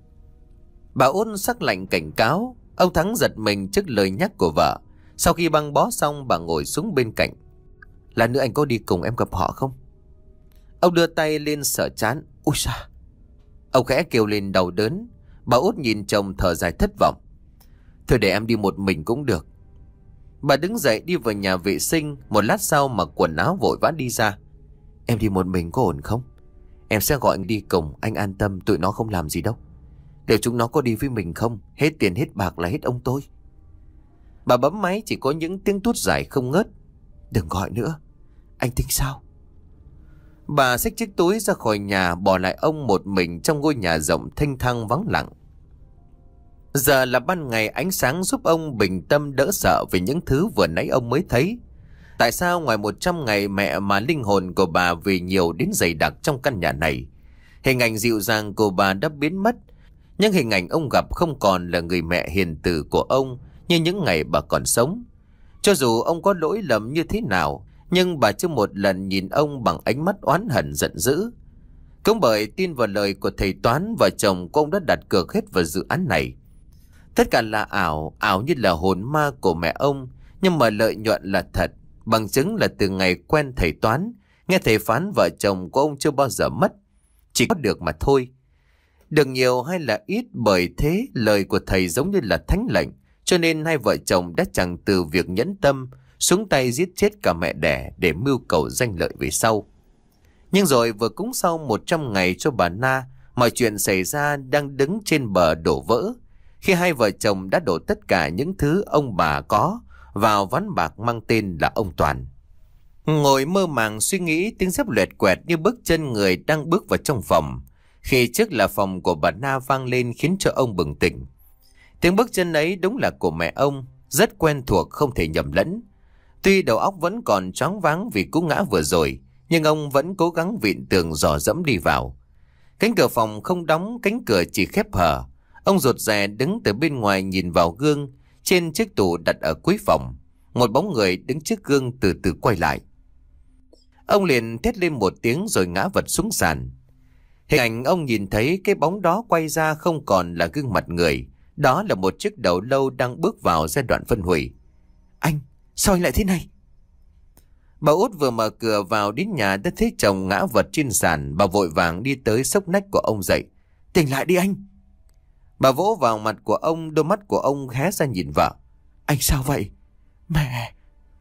Speaker 1: Bà út sắc lạnh cảnh cáo. Ông Thắng giật mình trước lời nhắc của vợ. Sau khi băng bó xong, bà ngồi xuống bên cạnh. Là nữa anh có đi cùng em gặp họ không? Ông đưa tay lên sờ trán. Ui xa. Ông khẽ kêu lên đau đớn. Bà út nhìn chồng thở dài thất vọng. Thôi để em đi một mình cũng được. Bà đứng dậy đi vào nhà vệ sinh. Một lát sau mặc quần áo vội vã đi ra. Em đi một mình có ổn không? Em sẽ gọi anh đi cùng, anh an tâm, tụi nó không làm gì đâu. Liệu chúng nó có đi với mình không? Hết tiền hết bạc là hết ông tôi. Bà bấm máy chỉ có những tiếng tút dài không ngớt. Đừng gọi nữa. Anh tính sao? Bà xách chiếc túi ra khỏi nhà, bỏ lại ông một mình trong ngôi nhà rộng thênh thang vắng lặng. Giờ là ban ngày, ánh sáng giúp ông bình tâm đỡ sợ về những thứ vừa nãy ông mới thấy. Tại sao ngoài một trăm ngày mẹ mà linh hồn của bà vì nhiều đến dày đặc trong căn nhà này? Hình ảnh dịu dàng của bà đã biến mất, nhưng hình ảnh ông gặp không còn là người mẹ hiền từ của ông như những ngày bà còn sống. Cho dù ông có lỗi lầm như thế nào, nhưng bà chưa một lần nhìn ông bằng ánh mắt oán hận giận dữ. Cũng bởi tin vào lời của thầy Toán, vợ chồng của ông đã đặt cược hết vào dự án này. Tất cả là ảo, ảo như là hồn ma của mẹ ông, nhưng mà lợi nhuận là thật. Bằng chứng là từ ngày quen thầy Toán, nghe thầy phán vợ chồng của ông chưa bao giờ mất, chỉ có được mà thôi. Được nhiều hay là ít, bởi thế lời của thầy giống như là thánh lệnh, cho nên hai vợ chồng đã chẳng từ việc nhẫn tâm xuống tay giết chết cả mẹ đẻ để mưu cầu danh lợi về sau. Nhưng rồi vừa cúng sau một trăm ngày cho bà Na, mọi chuyện xảy ra đang đứng trên bờ đổ vỡ, khi hai vợ chồng đã đổ tất cả những thứ ông bà có vào ván bạc mang tên là ông Toàn. Ngồi mơ màng suy nghĩ, tiếng dép loẹt quẹt như bước chân người đang bước vào trong phòng, khi trước là phòng của bà Na vang lên khiến cho ông bừng tỉnh. Tiếng bước chân ấy đúng là của mẹ ông, rất quen thuộc không thể nhầm lẫn. Tuy đầu óc vẫn còn choáng váng vì cú ngã vừa rồi, nhưng ông vẫn cố gắng vịn tường dò dẫm đi vào. Cánh cửa phòng không đóng, cánh cửa chỉ khép hờ. Ông rụt rè đứng từ bên ngoài nhìn vào gương trên chiếc tủ đặt ở cuối phòng. Một bóng người đứng trước gương từ từ quay lại. Ông liền thét lên một tiếng rồi ngã vật xuống sàn. Hình ảnh ông nhìn thấy cái bóng đó quay ra không còn là gương mặt người. Đó là một chiếc đầu lâu đang bước vào giai đoạn phân hủy. Anh, sao anh lại thế này? Bà út vừa mở cửa vào đến nhà đã thấy chồng ngã vật trên sàn. Bà vội vàng đi tới xốc nách của ông dậy. Tỉnh lại đi anh. Bà vỗ vào mặt của ông, đôi mắt của ông hé ra nhìn vợ. Anh sao vậy? Mẹ...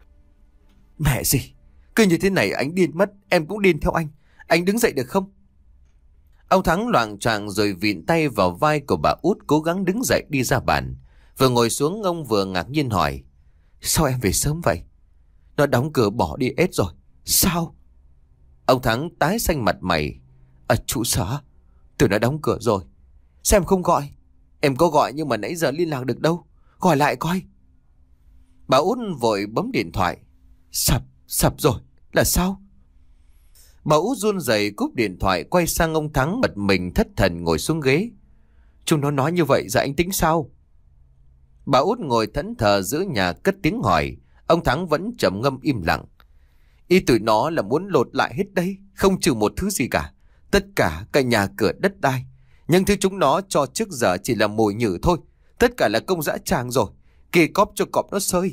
Speaker 1: Mẹ gì? Cứ như thế này anh điên mất, em cũng điên theo anh. Anh đứng dậy được không? Ông Thắng loạng choạng rồi vịn tay vào vai của bà út cố gắng đứng dậy đi ra bàn. Vừa ngồi xuống ông vừa ngạc nhiên hỏi. Sao em về sớm vậy? Nó đóng cửa bỏ đi hết rồi. Sao? Ông Thắng tái xanh mặt mày. Ở trụ sở, tụi nó đóng cửa rồi. Sao em không gọi? Em có gọi nhưng mà nãy giờ liên lạc được đâu. Gọi lại coi. Bà út vội bấm điện thoại. Sập, sập rồi. Là sao? Bà út run rẩy cúp điện thoại quay sang ông Thắng bật mình thất thần ngồi xuống ghế. Chúng nó nói như vậy giờ anh tính sao? Bà út ngồi thẫn thờ giữa nhà cất tiếng hỏi. Ông Thắng vẫn trầm ngâm im lặng. Ý tụi nó là muốn lột lại hết đây, không trừ một thứ gì cả. Tất cả cả nhà cửa đất đai. Nhưng thứ chúng nó cho trước giờ chỉ là mồi nhử thôi. Tất cả là công dã tràng rồi. Kê cóp cho cọp nó sơi.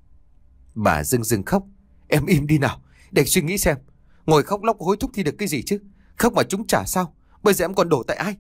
Speaker 1: Bà rưng rưng khóc. Em im đi nào, để suy nghĩ xem. Ngồi khóc lóc hối thúc thì được cái gì chứ? Khóc mà chúng trả sao? Bây giờ em còn đổ tại ai?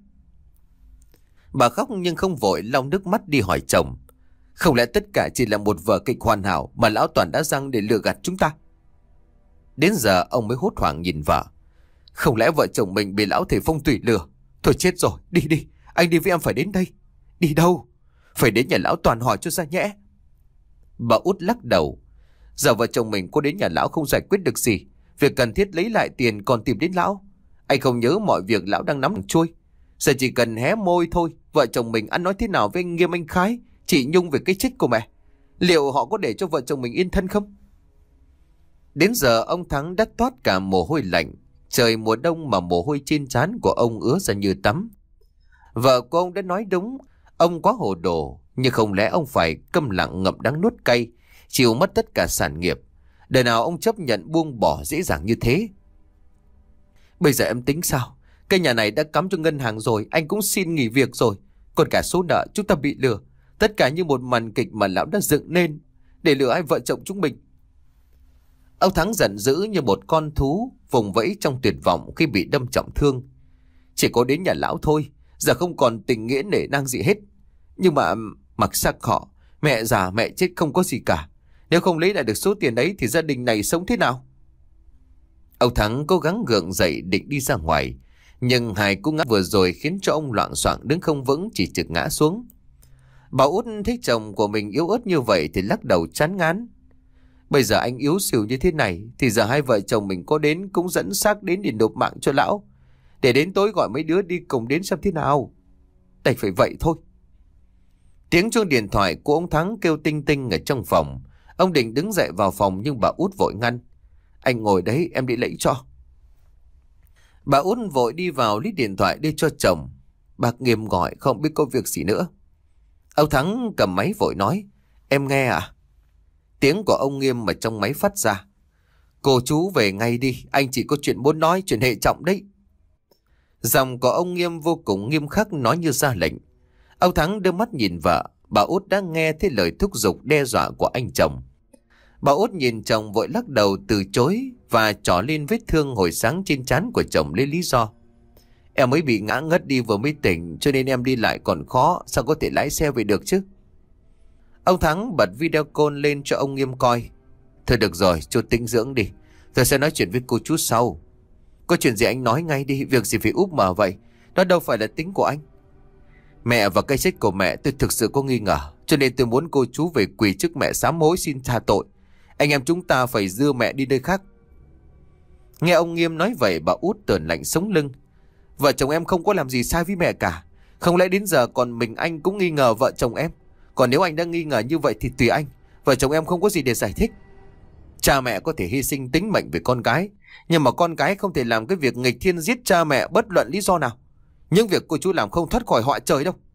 Speaker 1: Bà khóc nhưng không vội lau nước mắt đi hỏi chồng. Không lẽ tất cả chỉ là một vở kịch hoàn hảo mà lão Toàn đã răng để lừa gạt chúng ta? Đến giờ ông mới hốt hoảng nhìn vợ.
Speaker 2: Không lẽ vợ chồng mình bị lão thầy phong thủy lừa? Thôi chết rồi, đi đi, anh đi với em phải đến đây. Đi đâu? Phải đến nhà lão Toàn hỏi cho ra nhẽ.
Speaker 1: Bà Út lắc đầu. Giờ vợ chồng mình có đến nhà lão không giải quyết được gì. Việc cần thiết lấy lại tiền còn tìm đến lão. Anh không nhớ mọi việc lão đang nắm chuôi. Giờ chỉ cần hé môi thôi, vợ chồng mình ăn nói thế nào với anh Nghiêm, anh Khái, chị Nhung về cái chết của mẹ, liệu họ có để cho vợ chồng mình yên thân không? Đến giờ ông Thắng đã toát cả mồ hôi lạnh. Trời mùa đông mà mồ hôi trên trán của ông ứa ra như tắm. Vợ của ông đã nói đúng. Ông quá hồ đồ. Nhưng không lẽ ông phải câm lặng ngậm đắng nuốt cay, chịu mất tất cả sản nghiệp? Đời nào ông chấp nhận buông bỏ dễ dàng như thế? Bây giờ em tính sao? Cái nhà này đã cắm cho ngân hàng rồi, anh cũng xin nghỉ việc rồi. Còn cả số nợ chúng ta bị lừa. Tất cả như một màn kịch mà lão đã dựng nên để lừa hai vợ chồng chúng mình. Ông Thắng giận dữ như một con thú vùng vẫy trong tuyệt vọng khi bị đâm trọng thương. Chỉ có đến nhà lão thôi, giờ không còn tình nghĩa nể nang gì hết. Nhưng mà mặc xác họ, mẹ già mẹ chết không có gì cả. Nếu không lấy lại được số tiền ấy thì gia đình này sống thế nào? Ông Thắng cố gắng gượng dậy định đi ra ngoài. Nhưng hai cú ngã vừa rồi khiến cho ông loạng choạng đứng không vững, chỉ trực ngã xuống. Bà Út thấy chồng của mình yếu ớt như vậy thì lắc đầu chán ngán. Bây giờ anh yếu xìu như thế này thì giờ hai vợ chồng mình có đến cũng dẫn xác đến để nộp mạng cho lão. Để đến tối gọi mấy đứa đi cùng đến xem thế nào. Đành phải vậy thôi. Tiếng chuông điện thoại của ông Thắng kêu tinh tinh ở trong phòng. Ông định đứng dậy vào phòng nhưng bà Út vội ngăn. Anh ngồi đấy, em đi lấy cho. Bà Út vội đi vào lấy điện thoại đưa cho chồng. Bác Nghiêm gọi, không biết có việc gì nữa. Ông Thắng cầm máy vội nói. Em nghe à? Tiếng của ông Nghiêm ở trong máy phát ra. Cô chú về ngay đi, anh chỉ có chuyện muốn nói, chuyện hệ trọng đấy. Giọng của ông Nghiêm vô cùng nghiêm khắc, nói như ra lệnh. Ông Thắng đưa mắt nhìn vợ. Bà Út đã nghe thấy lời thúc giục đe dọa của anh chồng. Bà Út nhìn chồng vội lắc đầu từ chối và trỏ lên vết thương hồi sáng trên trán của chồng lấy lý do. Em mới bị ngã ngất đi vừa mới tỉnh, cho nên em đi lại còn khó, sao có thể lái xe về được chứ? Ông Thắng bật video call lên cho ông Nghiêm coi. Thôi được rồi, chú tĩnh dưỡng đi, tôi sẽ nói chuyện với cô chú sau. Có chuyện gì anh nói ngay đi, việc gì phải úp mở vậy, đó đâu phải là tính của anh. Mẹ và cái chết của mẹ tôi thực sự có nghi ngờ, cho nên tôi muốn cô chú về quỳ trước mẹ sám hối xin tha tội. Anh em chúng ta phải đưa mẹ đi nơi khác. Nghe ông Nghiêm nói vậy, bà Út tởn lạnh sống lưng. Vợ chồng em không có làm gì sai với mẹ cả. Không lẽ đến giờ còn mình anh cũng nghi ngờ vợ chồng em? Còn nếu anh đang nghi ngờ như vậy thì tùy anh. Vợ chồng em không có gì để giải thích. Cha mẹ có thể hy sinh tính mệnh về con cái, nhưng mà con cái không thể làm cái việc nghịch thiên giết cha mẹ bất luận lý do nào. Những việc cô chú làm không thoát khỏi họa trời đâu.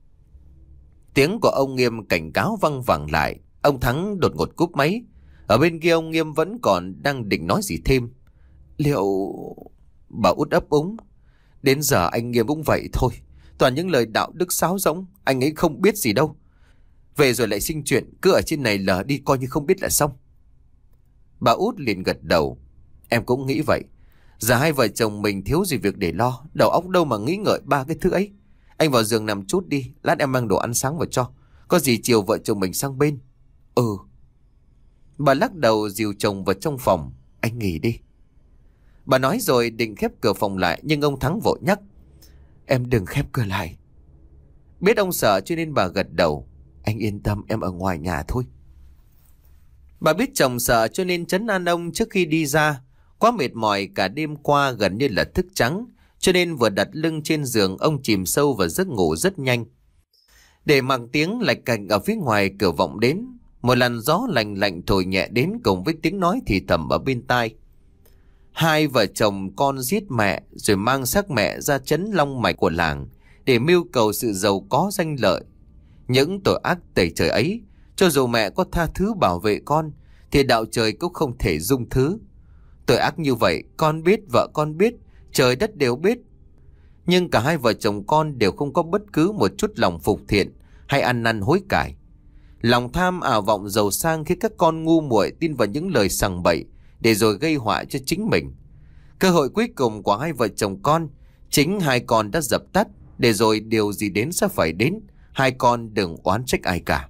Speaker 1: Tiếng của ông Nghiêm cảnh cáo văng vẳng lại. Ông Thắng đột ngột cúp máy. Ở bên kia ông Nghiêm vẫn còn đang định nói gì thêm. Liệu... Bà Út ấp úng. Đến giờ anh Nghiêm cũng vậy thôi. Toàn những lời đạo đức sáo rỗng. Anh ấy không biết gì đâu. Về rồi lại sinh chuyện. Cứ ở trên này lờ đi coi như không biết là xong. Bà Út liền gật đầu. Em cũng nghĩ vậy. Giờ hai vợ chồng mình thiếu gì việc để lo. Đầu óc đâu mà nghĩ ngợi ba cái thứ ấy. Anh vào giường nằm chút đi. Lát em mang đồ ăn sáng vào cho. Có gì chiều vợ chồng mình sang bên. Ừ. Bà lắc đầu dìu chồng vào trong phòng. Anh nghỉ đi. Bà nói rồi định khép cửa phòng lại, nhưng ông Thắng vội nhắc. Em đừng khép cửa lại. Biết ông sợ cho nên bà gật đầu. Anh yên tâm, em ở ngoài nhà thôi. Bà biết chồng sợ cho nên trấn an ông trước khi đi ra. Quá mệt mỏi cả đêm qua gần như là thức trắng, cho nên vừa đặt lưng trên giường ông chìm sâu vào giấc ngủ rất nhanh. Để mặc tiếng lạch cạch ở phía ngoài cửa vọng đến. Một làn gió lạnh lạnh thổi nhẹ đến cùng với tiếng nói thì thầm ở bên tai. Hai vợ chồng con giết mẹ rồi mang xác mẹ ra trấn long mạch của làng để mưu cầu sự giàu có danh lợi. Những tội ác tẩy trời ấy, cho dù mẹ có tha thứ bảo vệ con thì đạo trời cũng không thể dung thứ. Tội ác như vậy con biết, vợ con biết, trời đất đều biết. Nhưng cả hai vợ chồng con đều không có bất cứ một chút lòng phục thiện hay ăn năn hối cải. Lòng tham ảo vọng giàu sang khiến các con ngu muội tin vào những lời sằng bậy để rồi gây họa cho chính mình. Cơ hội cuối cùng của hai vợ chồng con, chính hai con đã dập tắt, để rồi điều gì đến sẽ phải đến. Hai con đừng oán trách ai cả.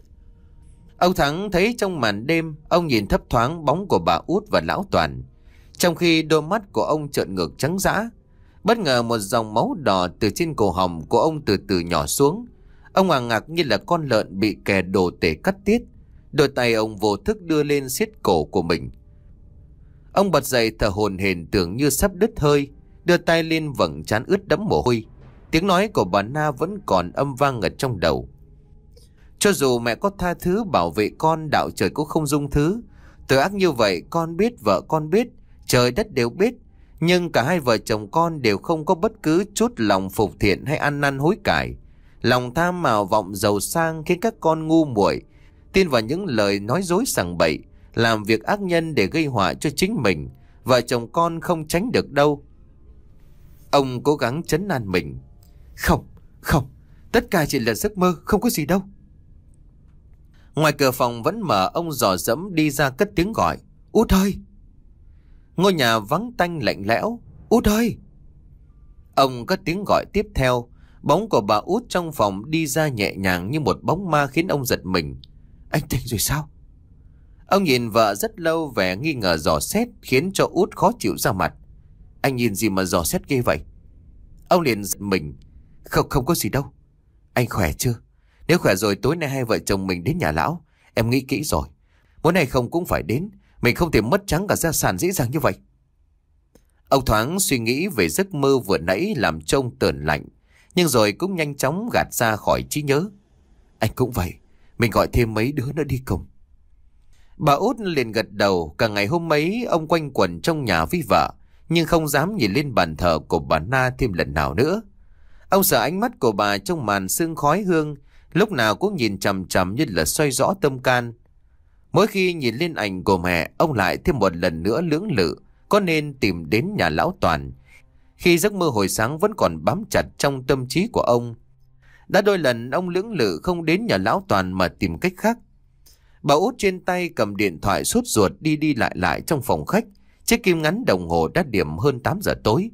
Speaker 1: Ông Thắng thấy trong màn đêm, ông nhìn thấp thoáng bóng của bà Út và lão Toàn. trong khi đôi mắt của ông trợn ngược trắng dã. Bất ngờ một dòng máu đỏ từ trên cổ họng của ông từ từ nhỏ xuống. Ông ngà ngạc như là con lợn bị kẻ đồ tể cắt tiết. Đôi tay ông vô thức đưa lên siết cổ của mình. Ông bật dậy thở hổn hển tưởng như sắp đứt hơi, đưa tay lên vầng trán ướt đẫm mồ hôi. Tiếng nói của bà Na vẫn còn âm vang ở trong đầu. Cho dù mẹ có tha thứ bảo vệ con, đạo trời cũng không dung thứ. Tội ác như vậy con biết, vợ con biết, trời đất đều biết. Nhưng cả hai vợ chồng con đều không có bất cứ chút lòng phục thiện hay ăn năn hối cải. Lòng tham mào vọng giàu sang khiến các con ngu muội, tin vào những lời nói dối sằng bậy, làm việc ác nhân để gây họa cho chính mình. Vợ chồng con không tránh được đâu. Ông cố gắng trấn an mình. Không, không, tất cả chỉ là giấc mơ, không có gì đâu. Ngoài cửa phòng vẫn mở, ông dò dẫm đi ra cất tiếng gọi. Út ơi! Ngôi nhà vắng tanh lạnh lẽo. Út ơi! Ông cất tiếng gọi tiếp theo. Bóng của bà Út trong phòng đi ra nhẹ nhàng như một bóng ma khiến ông giật mình. Anh tỉnh rồi sao? Ông nhìn vợ rất lâu, vẻ nghi ngờ dò xét khiến cho Út khó chịu ra mặt. Anh nhìn gì mà dò xét ghê vậy? Ông liền giật mình. Không, không có gì đâu. Anh khỏe chưa? Nếu khỏe rồi tối nay hai vợ chồng mình đến nhà lão. Em nghĩ kỹ rồi. Muốn này không cũng phải đến. Mình không thể mất trắng cả gia sản dễ dàng như vậy. Ông thoáng suy nghĩ về giấc mơ vừa nãy làm trông tởn lạnh, nhưng rồi cũng nhanh chóng gạt ra khỏi trí nhớ. Anh cũng vậy. Mình gọi thêm mấy đứa nữa đi cùng. Bà Út liền gật đầu. Cả ngày hôm ấy ông quanh quẩn trong nhà với vợ, nhưng không dám nhìn lên bàn thờ của bà Na thêm lần nào nữa. Ông sợ ánh mắt của bà trong màn sương khói hương, lúc nào cũng nhìn chằm chằm như là soi rõ tâm can. Mỗi khi nhìn lên ảnh của mẹ, ông lại thêm một lần nữa lưỡng lự có nên tìm đến nhà lão Toàn, khi giấc mơ hồi sáng vẫn còn bám chặt trong tâm trí của ông. Đã đôi lần ông lưỡng lự không đến nhà lão Toàn mà tìm cách khác. Bà Út trên tay cầm điện thoại sốt ruột đi đi lại lại trong phòng khách. Chiếc kim ngắn đồng hồ đã điểm hơn tám giờ tối.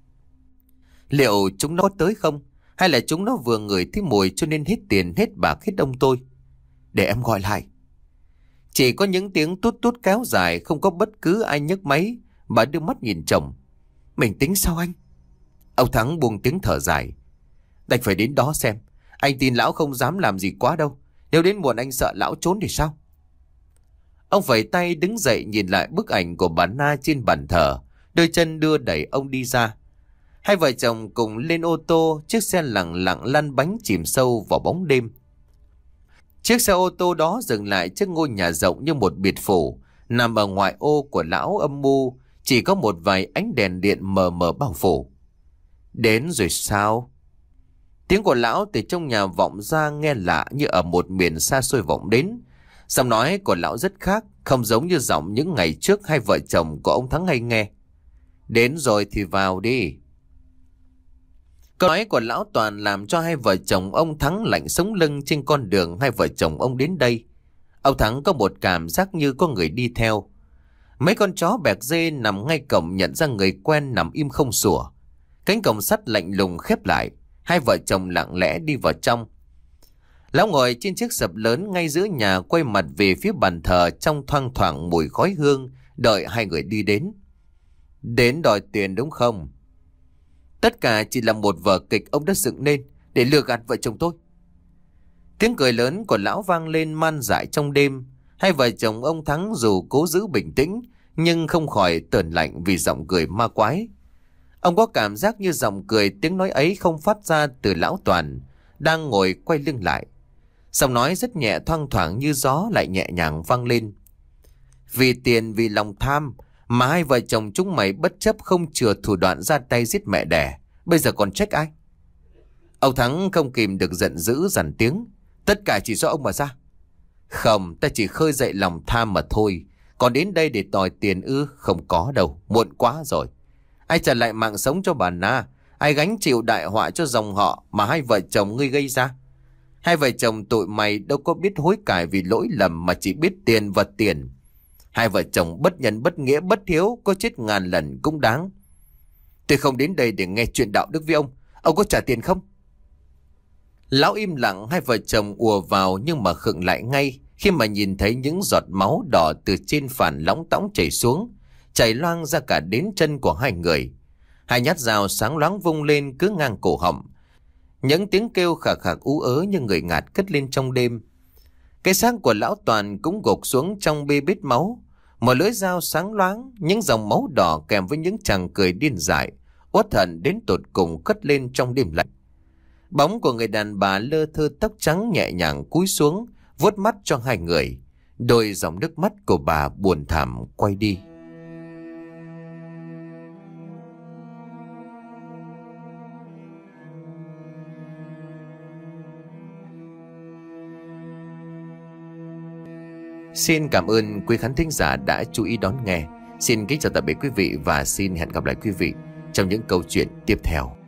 Speaker 1: Liệu chúng nó có tới không? Hay là chúng nó vừa ngửi thấy mùi cho nên hết tiền hết bạc hết ông tôi? Để em gọi lại. Chỉ có những tiếng tút tút kéo dài, không có bất cứ ai nhấc máy. Bà đưa mắt nhìn chồng. Mình tính sao anh? Ông Thắng buông tiếng thở dài. Đành phải đến đó xem. Anh tin lão không dám làm gì quá đâu. Nếu đến muộn anh sợ lão trốn thì sao? Ông vẫy tay đứng dậy nhìn lại bức ảnh của bà Na trên bàn thờ. Đôi chân đưa đẩy ông đi ra. Hai vợ chồng cùng lên ô tô. Chiếc xe lặng lặng lăn bánh chìm sâu vào bóng đêm. Chiếc xe ô tô đó dừng lại trước ngôi nhà rộng như một biệt phủ, nằm ở ngoại ô của lão âm mưu. Chỉ có một vài ánh đèn điện mờ mờ bao phủ. Đến rồi sao? Tiếng của lão từ trong nhà vọng ra nghe lạ như ở một miền xa xôi vọng đến. Giọng nói của lão rất khác, không giống như giọng những ngày trước hai vợ chồng của ông Thắng hay nghe. Đến rồi thì vào đi. Câu nói của lão Toàn làm cho hai vợ chồng ông Thắng lạnh sống lưng trên con đường hai vợ chồng ông đến đây. Ông Thắng có một cảm giác như có người đi theo. Mấy con chó bẹc dê nằm ngay cổng nhận ra người quen nằm im không sủa. Cánh cổng sắt lạnh lùng khép lại. Hai vợ chồng lặng lẽ đi vào trong. Lão ngồi trên chiếc sập lớn ngay giữa nhà, quay mặt về phía bàn thờ trong thoang thoảng mùi khói hương, đợi hai người đi đến. Đến đòi tiền đúng không? Tất cả chỉ là một vở kịch ông đã dựng nên để lừa gạt vợ chồng tôi. Tiếng cười lớn của lão vang lên man dại trong đêm. Hai vợ chồng ông Thắng dù cố giữ bình tĩnh nhưng không khỏi tởn lạnh vì giọng cười ma quái. Ông có cảm giác như giọng cười tiếng nói ấy không phát ra từ lão Toàn đang ngồi quay lưng lại. Giọng nói rất nhẹ thoang thoảng như gió lại nhẹ nhàng vang lên. Vì tiền, vì lòng tham mà hai vợ chồng chúng mày bất chấp không chừa thủ đoạn ra tay giết mẹ đẻ. Bây giờ còn trách ai? Ông Thắng không kìm được giận dữ dằn tiếng. Tất cả chỉ do ông mà ra. Không, ta chỉ khơi dậy lòng tham mà thôi. Còn đến đây để đòi tiền ư? Không có đâu, muộn quá rồi. Ai trả lại mạng sống cho bà Na? Ai gánh chịu đại họa cho dòng họ mà hai vợ chồng ngươi gây ra? Hai vợ chồng tụi mày đâu có biết hối cải vì lỗi lầm mà chỉ biết tiền và tiền. Hai vợ chồng bất nhân bất nghĩa bất hiếu, có chết ngàn lần cũng đáng. Tôi không đến đây để nghe chuyện đạo đức với ông. Ông có trả tiền không? Lão im lặng. Hai vợ chồng ùa vào nhưng mà khựng lại ngay khi mà nhìn thấy những giọt máu đỏ từ trên phản lóng tõng chảy xuống. chảy loang ra cả đến chân của hai người. Hai nhát dao sáng loáng vung lên cứ ngang cổ họng. Những tiếng kêu khạc khạc ú ớ như người ngạt cất lên trong đêm. Cái xác của lão Toàn cũng gục xuống trong bê bết máu. Một lưỡi dao sáng loáng, những dòng máu đỏ kèm với những chàng cười điên dại, uất hận đến tột cùng cất lên trong đêm lạnh. Bóng của người đàn bà lơ thơ tóc trắng nhẹ nhàng cúi xuống, vuốt mắt cho hai người. Đôi dòng nước mắt của bà buồn thảm quay đi. Xin cảm ơn quý khán thính giả đã chú ý đón nghe. Xin kính chào tạm biệt quý vị và xin hẹn gặp lại quý vị trong những câu chuyện tiếp theo.